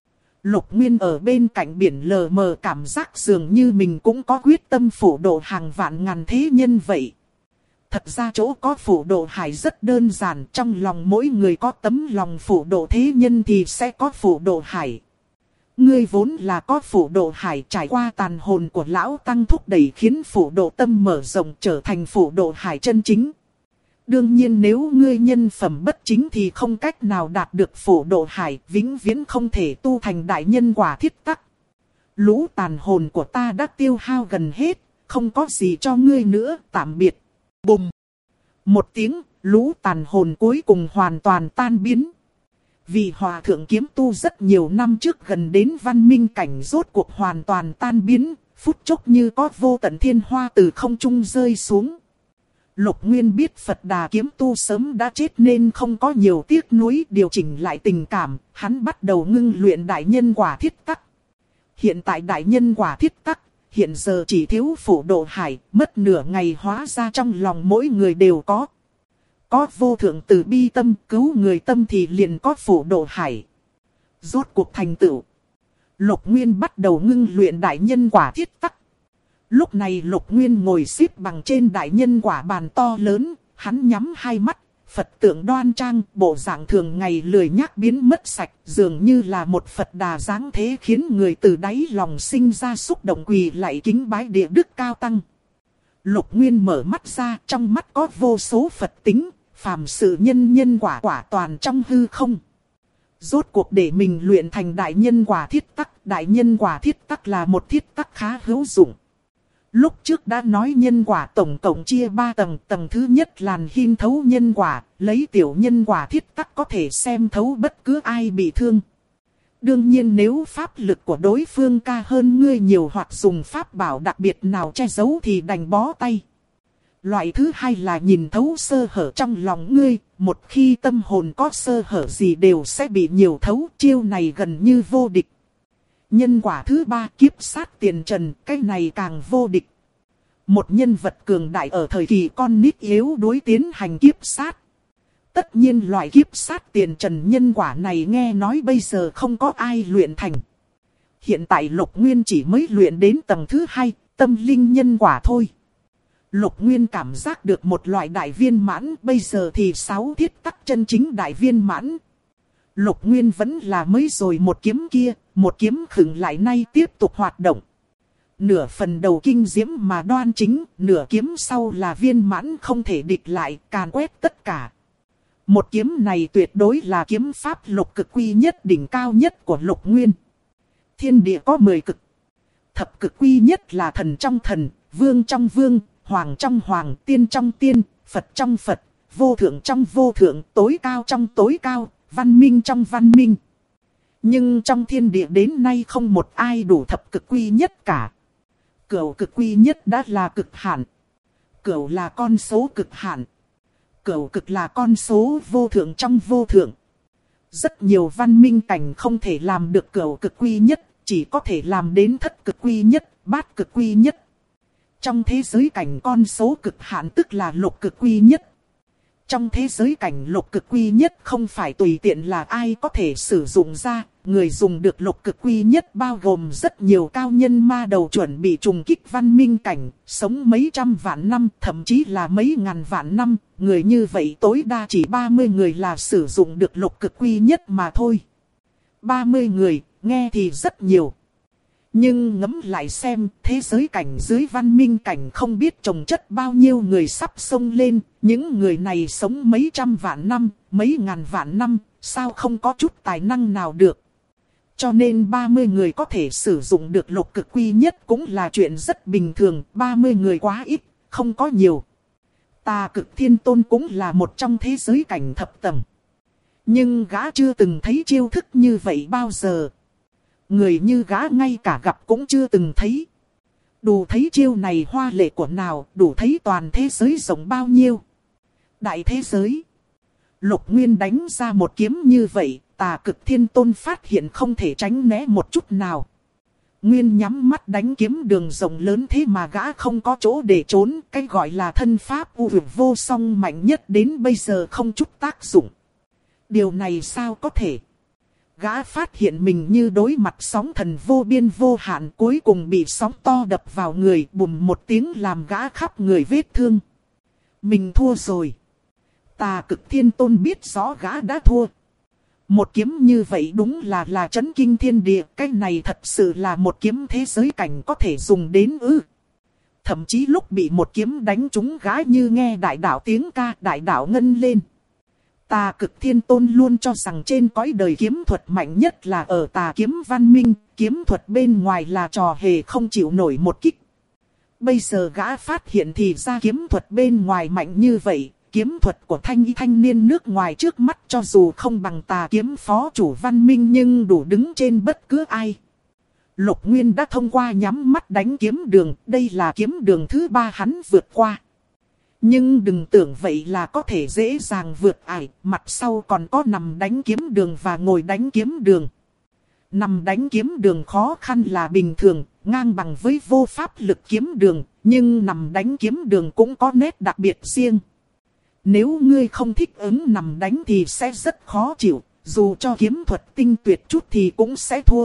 [SPEAKER 1] Lục Nguyên ở bên cạnh biển lờ mờ cảm giác dường như mình cũng có quyết tâm Phủ Độ hàng vạn ngàn thế nhân vậy. Thật ra chỗ có Phủ Độ Hải rất đơn giản, trong lòng mỗi người có tấm lòng Phủ Độ thế nhân thì sẽ có Phủ Độ Hải. Ngươi vốn là có Phủ Độ Hải, trải qua tàn hồn của lão tăng thúc đẩy khiến Phủ Độ tâm mở rộng trở thành Phủ Độ Hải chân chính. Đương nhiên nếu ngươi nhân phẩm bất chính thì không cách nào đạt được Phủ Độ Hải, vĩnh viễn không thể tu thành đại nhân quả thiết tắc. Lũ tàn hồn của ta đã tiêu hao gần hết, không có gì cho ngươi nữa, tạm biệt. Bùm! Một tiếng, lũ tàn hồn cuối cùng hoàn toàn tan biến. Vì Hòa Thượng Kiếm Tu rất nhiều năm trước gần đến văn minh cảnh rốt cuộc hoàn toàn tan biến, phút chốc như có vô tận thiên hoa từ không trung rơi xuống. Lục Nguyên biết Phật Đà Kiếm Tu sớm đã chết nên không có nhiều tiếc nuối, điều chỉnh lại tình cảm, hắn bắt đầu ngưng luyện đại nhân quả thiết tắc. Hiện tại đại nhân quả thiết tắc, hiện giờ chỉ thiếu Phủ Độ Hải, mất nửa ngày hóa ra trong lòng mỗi người đều có. Có vô thượng từ bi tâm, cứu người tâm thì liền có Phủ Độ Hải. Rốt cuộc thành tựu. Lục Nguyên bắt đầu ngưng luyện đại nhân quả thiết tắc. Lúc này Lục Nguyên ngồi xếp bằng trên đại nhân quả bàn to lớn, hắn nhắm hai mắt, Phật tượng đoan trang, bộ dạng thường ngày lười nhác biến mất sạch, dường như là một Phật Đà dáng thế khiến người từ đáy lòng sinh ra xúc động quỳ lạy kính bái địa đức cao tăng. Lục Nguyên mở mắt ra, trong mắt có vô số Phật tính, phàm sự nhân nhân quả quả toàn trong hư không. Rốt cuộc để mình luyện thành đại nhân quả thiết tắc, đại nhân quả thiết tắc là một thiết tắc khá hữu dụng. Lúc trước đã nói nhân quả tổng cộng chia 3 tầng, tầng thứ nhất là hiên thấu nhân quả, lấy tiểu nhân quả thiết tắc có thể xem thấu bất cứ ai bị thương. Đương nhiên nếu pháp lực của đối phương ca hơn ngươi nhiều hoặc dùng pháp bảo đặc biệt nào che giấu thì đành bó tay. Loại thứ hai là nhìn thấu sơ hở trong lòng ngươi, một khi tâm hồn có sơ hở gì đều sẽ bị nhiều thấu, chiêu này gần như vô địch. Nhân quả thứ ba kiếp sát tiền trần, cái này càng vô địch. một nhân vật cường đại ở thời kỳ con nít yếu đuối tiến hành kiếp sát. Tất nhiên loại kiếp sát tiền trần nhân quả này nghe nói bây giờ không có ai luyện thành. Hiện tại Lục Nguyên chỉ mới luyện đến tầng thứ 2, tâm linh nhân quả thôi. Lục Nguyên cảm giác được một loại đại viên mãn, bây giờ thì 6 thiết tắc chân chính đại viên mãn. Lục Nguyên vẫn là mới rồi một kiếm kia, một kiếm khựng lại nay tiếp tục hoạt động. Nửa phần đầu kinh diễm mà đoan chính, nửa kiếm sau là viên mãn không thể địch lại, càn quét tất cả. Một kiếm này tuyệt đối là kiếm pháp lục cực quy nhất đỉnh cao nhất của Lục Nguyên. Thiên địa có 10 cực. Thập cực quy nhất là thần trong thần, vương trong vương, hoàng trong hoàng, tiên trong tiên, Phật trong Phật, vô thượng trong vô thượng, tối cao trong tối cao, văn minh trong văn minh. Nhưng trong thiên địa đến nay không một ai đủ thập cực quy nhất cả. Cửu cực quy nhất đã là cực hạn. Cửu là con số cực hạn. Cửu cực là con số vô thượng trong vô thượng. Rất nhiều văn minh cảnh không thể làm được cửu cực quy nhất, chỉ có thể làm đến thất cực quy nhất, bát cực quy nhất. Trong thế giới cảnh con số cực hạn tức là lục cực quy nhất. Trong thế giới cảnh lục cực quy nhất không phải tùy tiện là ai có thể sử dụng ra. Người dùng được lục cực quy nhất bao gồm rất nhiều cao nhân ma đầu chuẩn bị trùng kích văn minh cảnh, sống mấy trăm vạn năm, thậm chí là mấy ngàn vạn năm. Người như vậy tối đa chỉ 30 người là sử dụng được lục cực quy nhất mà thôi. 30 người, nghe thì rất nhiều. Nhưng ngẫm lại xem, thế giới cảnh dưới văn minh cảnh không biết trồng chất bao nhiêu người sắp xông lên. Những người này sống mấy trăm vạn năm, mấy ngàn vạn năm, sao không có chút tài năng nào được. Cho nên 30 người có thể sử dụng được lục cực quy nhất cũng là chuyện rất bình thường, 30 người quá ít, không có nhiều. Tà Cực Thiên Tôn cũng là một trong thế giới cảnh thập tầng. Nhưng gã chưa từng thấy chiêu thức như vậy bao giờ. Người như gã ngay cả gặp cũng chưa từng thấy. Đủ thấy chiêu này hoa lệ của nào, đủ thấy toàn thế giới rộng bao nhiêu. Đại thế giới. Lục Nguyên đánh ra một kiếm như vậy, Tà Cực Thiên Tôn phát hiện không thể tránh né một chút nào. Nguyên nhắm mắt đánh kiếm đường rộng lớn thế mà gã không có chỗ để trốn. Cái gọi là thân pháp u vực vô song mạnh nhất đến bây giờ không chút tác dụng. Điều này sao có thể? Gã phát hiện mình như đối mặt sóng thần vô biên vô hạn, cuối cùng bị sóng to đập vào người, bùm một tiếng làm gã khắp người vết thương. Mình thua rồi. Tà Cực Thiên Tôn biết rõ gã đã thua. Một kiếm như vậy đúng là chấn kinh thiên địa, cái này thật sự là một kiếm thế giới cảnh có thể dùng đến ư. Thậm chí lúc bị một kiếm đánh trúng gã như nghe đại đạo tiếng ca, đại đạo ngân lên. Tà Cực Thiên Tôn luôn cho rằng trên cõi đời kiếm thuật mạnh nhất là ở tà kiếm văn minh, kiếm thuật bên ngoài là trò hề không chịu nổi một kích. Bây giờ gã phát hiện thì ra kiếm thuật bên ngoài mạnh như vậy, kiếm thuật của thanh niên nước ngoài trước mắt cho dù không bằng tà kiếm phó chủ văn minh nhưng đủ đứng trên bất cứ ai. Lục Nguyên đã thông qua nhắm mắt đánh kiếm đường, đây là kiếm đường thứ 3 hắn vượt qua. Nhưng đừng tưởng vậy là có thể dễ dàng vượt ải, mặt sau còn có nằm đánh kiếm đường và ngồi đánh kiếm đường. Nằm đánh kiếm đường khó khăn là bình thường, ngang bằng với vô pháp lực kiếm đường, nhưng nằm đánh kiếm đường cũng có nét đặc biệt riêng. Nếu ngươi không thích ứng nằm đánh thì sẽ rất khó chịu, dù cho kiếm thuật tinh tuyệt chút thì cũng sẽ thua.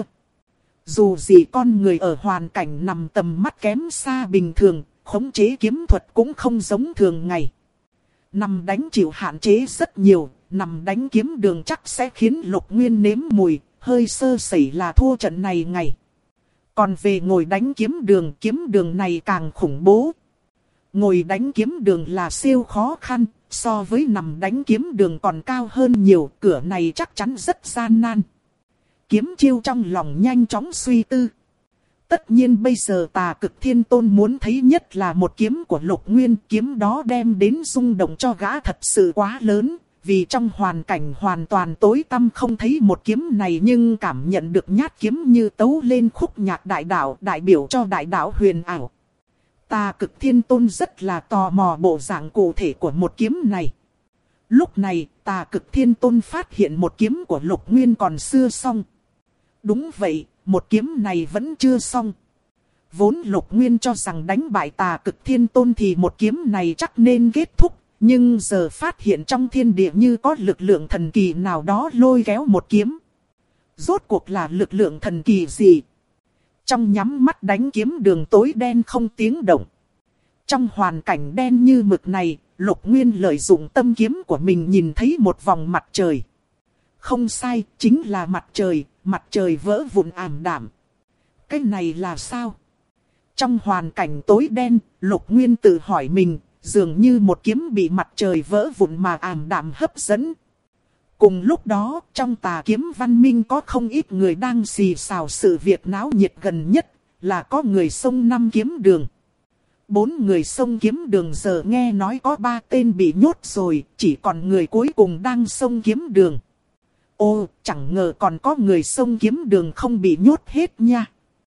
[SPEAKER 1] Dù gì con người ở hoàn cảnh nằm tầm mắt kém xa bình thường, khống chế kiếm thuật cũng không giống thường ngày. Nằm đánh chịu hạn chế rất nhiều, nằm đánh kiếm đường chắc sẽ khiến Lục Nguyên nếm mùi, hơi sơ sẩy là thua trận này ngày. Còn về ngồi đánh kiếm đường này càng khủng bố. Ngồi đánh kiếm đường là siêu khó khăn, so với nằm đánh kiếm đường còn cao hơn nhiều, cửa này chắc chắn rất gian nan. Kiếm chiêu trong lòng nhanh chóng suy tư. Tất nhiên bây giờ Tà Cực Thiên Tôn muốn thấy nhất là một kiếm của Lục Nguyên, kiếm đó đem đến rung động cho gã thật sự quá lớn. Vì trong hoàn cảnh hoàn toàn tối tăm không thấy một kiếm này nhưng cảm nhận được nhát kiếm như tấu lên khúc nhạc đại đạo, đại biểu cho đại đạo huyền ảo. Tà Cực Thiên Tôn rất là tò mò bộ dạng cụ thể của một kiếm này. Lúc này Tà Cực Thiên Tôn phát hiện một kiếm của Lục Nguyên còn chưa xong. Đúng vậy, một kiếm này vẫn chưa xong. Vốn Lục Nguyên cho rằng đánh bại Tà Cực Thiên Tôn thì một kiếm này chắc nên kết thúc. Nhưng giờ phát hiện trong thiên địa như có lực lượng thần kỳ nào đó lôi kéo một kiếm. Rốt cuộc là lực lượng thần kỳ gì? Trong nhắm mắt đánh kiếm đường tối đen không tiếng động. Trong hoàn cảnh đen như mực này, Lục Nguyên lợi dụng tâm kiếm của mình nhìn thấy một vòng mặt trời. Không sai, chính là mặt trời vỡ vụn ảm đạm. Cái này là sao? Trong hoàn cảnh tối đen, Lục Nguyên tự hỏi mình, dường như một kiếm bị mặt trời vỡ vụn mà ảm đạm hấp dẫn. Cùng lúc đó, trong Tà Kiếm Văn Minh có không ít người đang xì xào sự việc náo nhiệt, gần nhất là có người xông 5 kiếm đường. 4 người xông kiếm đường giờ nghe nói có 3 tên bị nhốt rồi, chỉ còn người cuối cùng đang xông kiếm đường. Ô, chẳng ngờ còn có người xông kiếm đường không bị nhốt hết nha.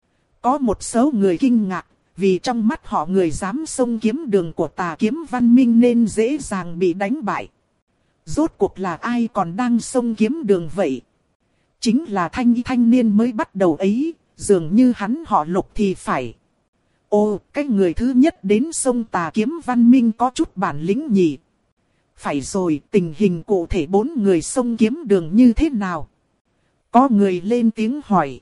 [SPEAKER 1] Có một số người kinh ngạc, vì trong mắt họ người dám xông kiếm đường của Tà Kiếm Văn Minh nên dễ dàng bị đánh bại. Rốt cuộc là ai còn đang xông kiếm đường vậy? Chính là thanh niên mới bắt đầu ấy, dường như hắn họ Lục thì phải. Ô, cái người thứ nhất đến xông Tà Kiếm Văn Minh có chút bản lĩnh nhỉ? Phải rồi, tình hình cụ thể 4 người xông kiếm đường như thế nào? Có người lên tiếng hỏi.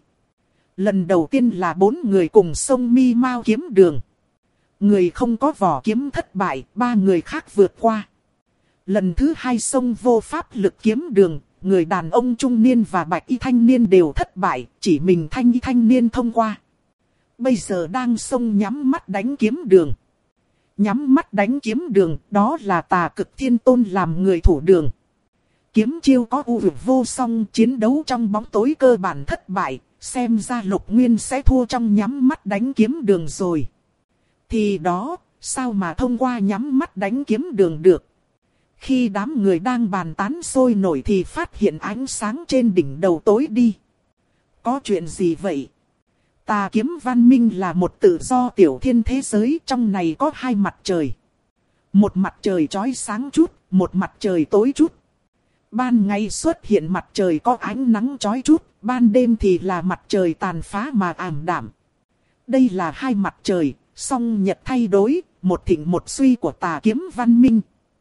[SPEAKER 1] Lần đầu tiên là 4 người cùng xông Mi Mao kiếm đường. Người không có vỏ kiếm thất bại, 3 người khác vượt qua. Lần thứ 2 xông Vô Pháp Lực kiếm đường, người đàn ông trung niên và bạch y thanh niên đều thất bại, chỉ mình thanh y thanh niên thông qua. Bây giờ đang xông nhắm mắt đánh kiếm đường. Nhắm mắt đánh kiếm đường, đó là Tà Cực Thiên Tôn làm người thủ đường. Kiếm chiêu có u vực vô song, chiến đấu trong bóng tối cơ bản thất bại, xem ra Lục Nguyên sẽ thua trong nhắm mắt đánh kiếm đường rồi. Thì đó, sao mà thông qua nhắm mắt đánh kiếm đường được? Khi đám người đang bàn tán sôi nổi thì phát hiện ánh sáng trên đỉnh đầu tối đi. Có chuyện gì vậy? Tà Kiếm Văn Minh là một tự do tiểu thiên thế giới, trong này có 2 mặt trời. Một mặt trời chói sáng chút, một mặt trời tối chút. Ban ngày xuất hiện mặt trời có ánh nắng chói chút, ban đêm thì là mặt trời tàn phá mà ảm đạm. Đây là 2 mặt trời, song nhật thay đổi, một thịnh một suy của Tà Kiếm Văn Minh.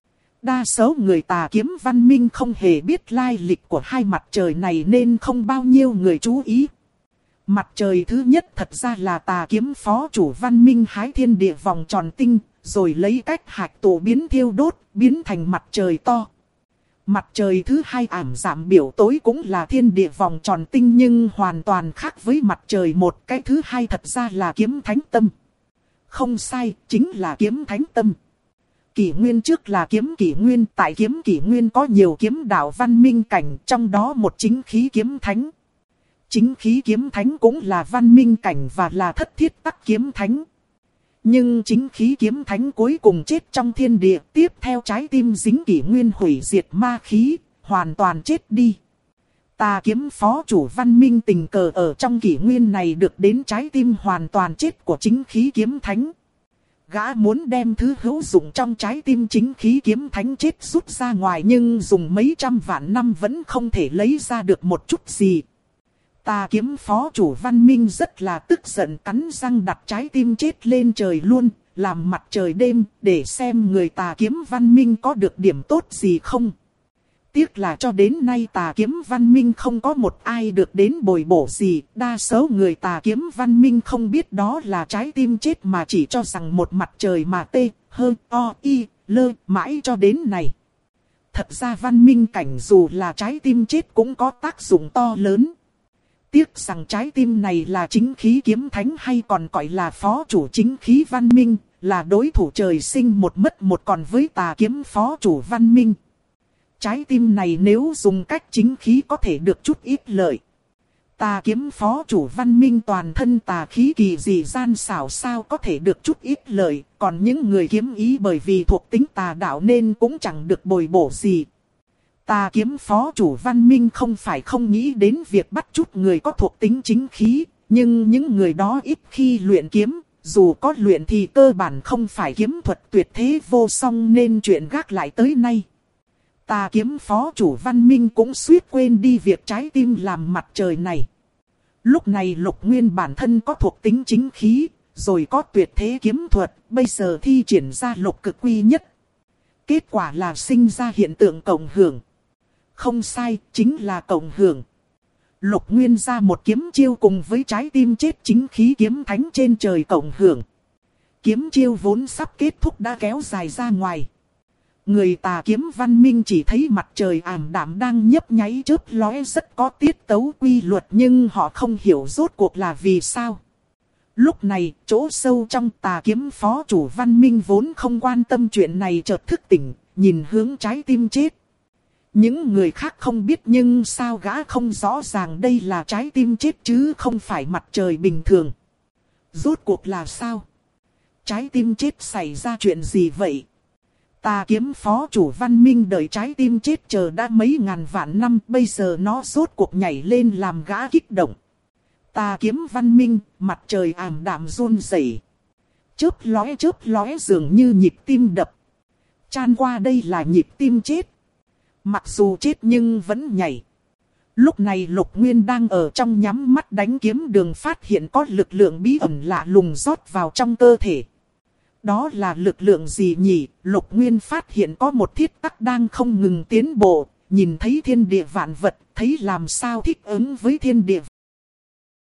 [SPEAKER 1] Đa số người Tà Kiếm Văn Minh không hề biết lai lịch của 2 mặt trời này nên không bao nhiêu người chú ý. Mặt trời thứ nhất thật ra là Tà Kiếm Phó Chủ Văn Minh hái thiên địa vòng tròn tinh, rồi lấy cách hạch tổ biến thiêu đốt, biến thành mặt trời to. Mặt trời thứ 2 ảm giảm biểu tối cũng là thiên địa vòng tròn tinh nhưng hoàn toàn khác với mặt trời một. Cái thứ 2 thật ra là Kiếm Thánh Tâm. Không sai, chính là Kiếm Thánh Tâm. Kỷ nguyên trước là kiếm kỷ nguyên, tại kiếm kỷ nguyên có nhiều kiếm đạo văn minh cảnh, trong đó một chính khí kiếm thánh. Chính khí kiếm thánh cũng là văn minh cảnh và là thất thiết tắc kiếm thánh. Nhưng chính khí kiếm thánh cuối cùng chết trong thiên địa, tiếp theo trái tim dính kỷ nguyên hủy diệt ma khí, hoàn toàn chết đi. Tà Kiếm Phó Chủ Văn Minh tình cờ ở trong kỷ nguyên này được đến trái tim hoàn toàn chết của chính khí kiếm thánh. Gã muốn đem thứ hữu dụng trong trái tim chính khí kiếm thánh chết rút ra ngoài nhưng dùng mấy trăm vạn năm vẫn không thể lấy ra được một chút gì. Tà Kiếm Phó Chủ Văn Minh rất là tức giận, cắn răng đặt trái tim chết lên trời luôn, làm mặt trời đêm để xem người Tà Kiếm Văn Minh có được điểm tốt gì không. Tiếc là cho đến nay Tà Kiếm Văn Minh không có một ai được đến bồi bổ gì. Đa số người Tà Kiếm Văn Minh không biết đó là trái tim chết mà chỉ cho rằng một mặt trời mà tê, hơ, o, y, lơ, mãi cho đến này. Thật ra văn minh cảnh dù là trái tim chết cũng có tác dụng to lớn. Tiếc rằng trái tim này là chính khí kiếm thánh hay còn gọi là phó chủ chính khí văn minh, là đối thủ trời sinh một mất một còn với Tà Kiếm Phó Chủ Văn Minh. Trái tim này nếu dùng cách chính khí có thể được chút ít lợi. Tà Kiếm Phó Chủ Văn Minh toàn thân tà khí kỳ dị gian xảo sao có thể được chút ít lợi, còn những người kiếm ý bởi vì thuộc tính tà đạo nên cũng chẳng được bồi bổ gì. Tà Kiếm Phó Chủ Văn Minh không phải không nghĩ đến việc bắt chút người có thuộc tính chính khí, nhưng những người đó ít khi luyện kiếm, dù có luyện thì cơ bản không phải kiếm thuật tuyệt thế vô song nên chuyện gác lại tới nay. Tà Kiếm Phó Chủ Văn Minh cũng suýt quên đi việc trái tim làm mặt trời này. Lúc này Lục Nguyên bản thân có thuộc tính chính khí, rồi có tuyệt thế kiếm thuật, bây giờ thi triển ra lục cực quy nhất. Kết quả là sinh ra hiện tượng cộng hưởng. Không sai, chính là cộng hưởng. Lục Nguyên ra một kiếm chiêu cùng với trái tim chết chính khí kiếm thánh trên trời cộng hưởng. Kiếm chiêu vốn sắp kết thúc đã kéo dài ra ngoài. Người tà kiếm văn minh chỉ thấy mặt trời ảm đạm đang nhấp nháy chớp lóe rất có tiết tấu quy luật, nhưng họ không hiểu rốt cuộc là vì sao. Lúc này, chỗ sâu trong tà kiếm phó chủ văn minh vốn không quan tâm chuyện này chợt thức tỉnh, nhìn hướng trái tim chết. Những người khác không biết, nhưng sao gã không rõ ràng đây là trái tim chết chứ không phải mặt trời bình thường. Rốt cuộc là sao? Trái tim chết xảy ra chuyện gì vậy? Tà kiếm phó chủ văn minh đợi trái tim chết chờ đã mấy ngàn vạn năm, bây giờ nó rốt cuộc nhảy lên làm gã kích động. Tà kiếm văn minh, mặt trời ảm đạm run rẩy. Chớp lóe dường như nhịp tim đập. Chan qua đây là nhịp tim chết. Mặc dù chết nhưng vẫn nhảy. Lúc này Lục Nguyên đang ở trong nhắm mắt đánh kiếm đường phát hiện có lực lượng bí ẩn lạ lùng rót vào trong cơ thể. Đó là lực lượng gì nhỉ? Lục Nguyên phát hiện có một thiết tắc đang không ngừng tiến bộ, nhìn thấy thiên địa vạn vật, thấy làm sao thích ứng với thiên địa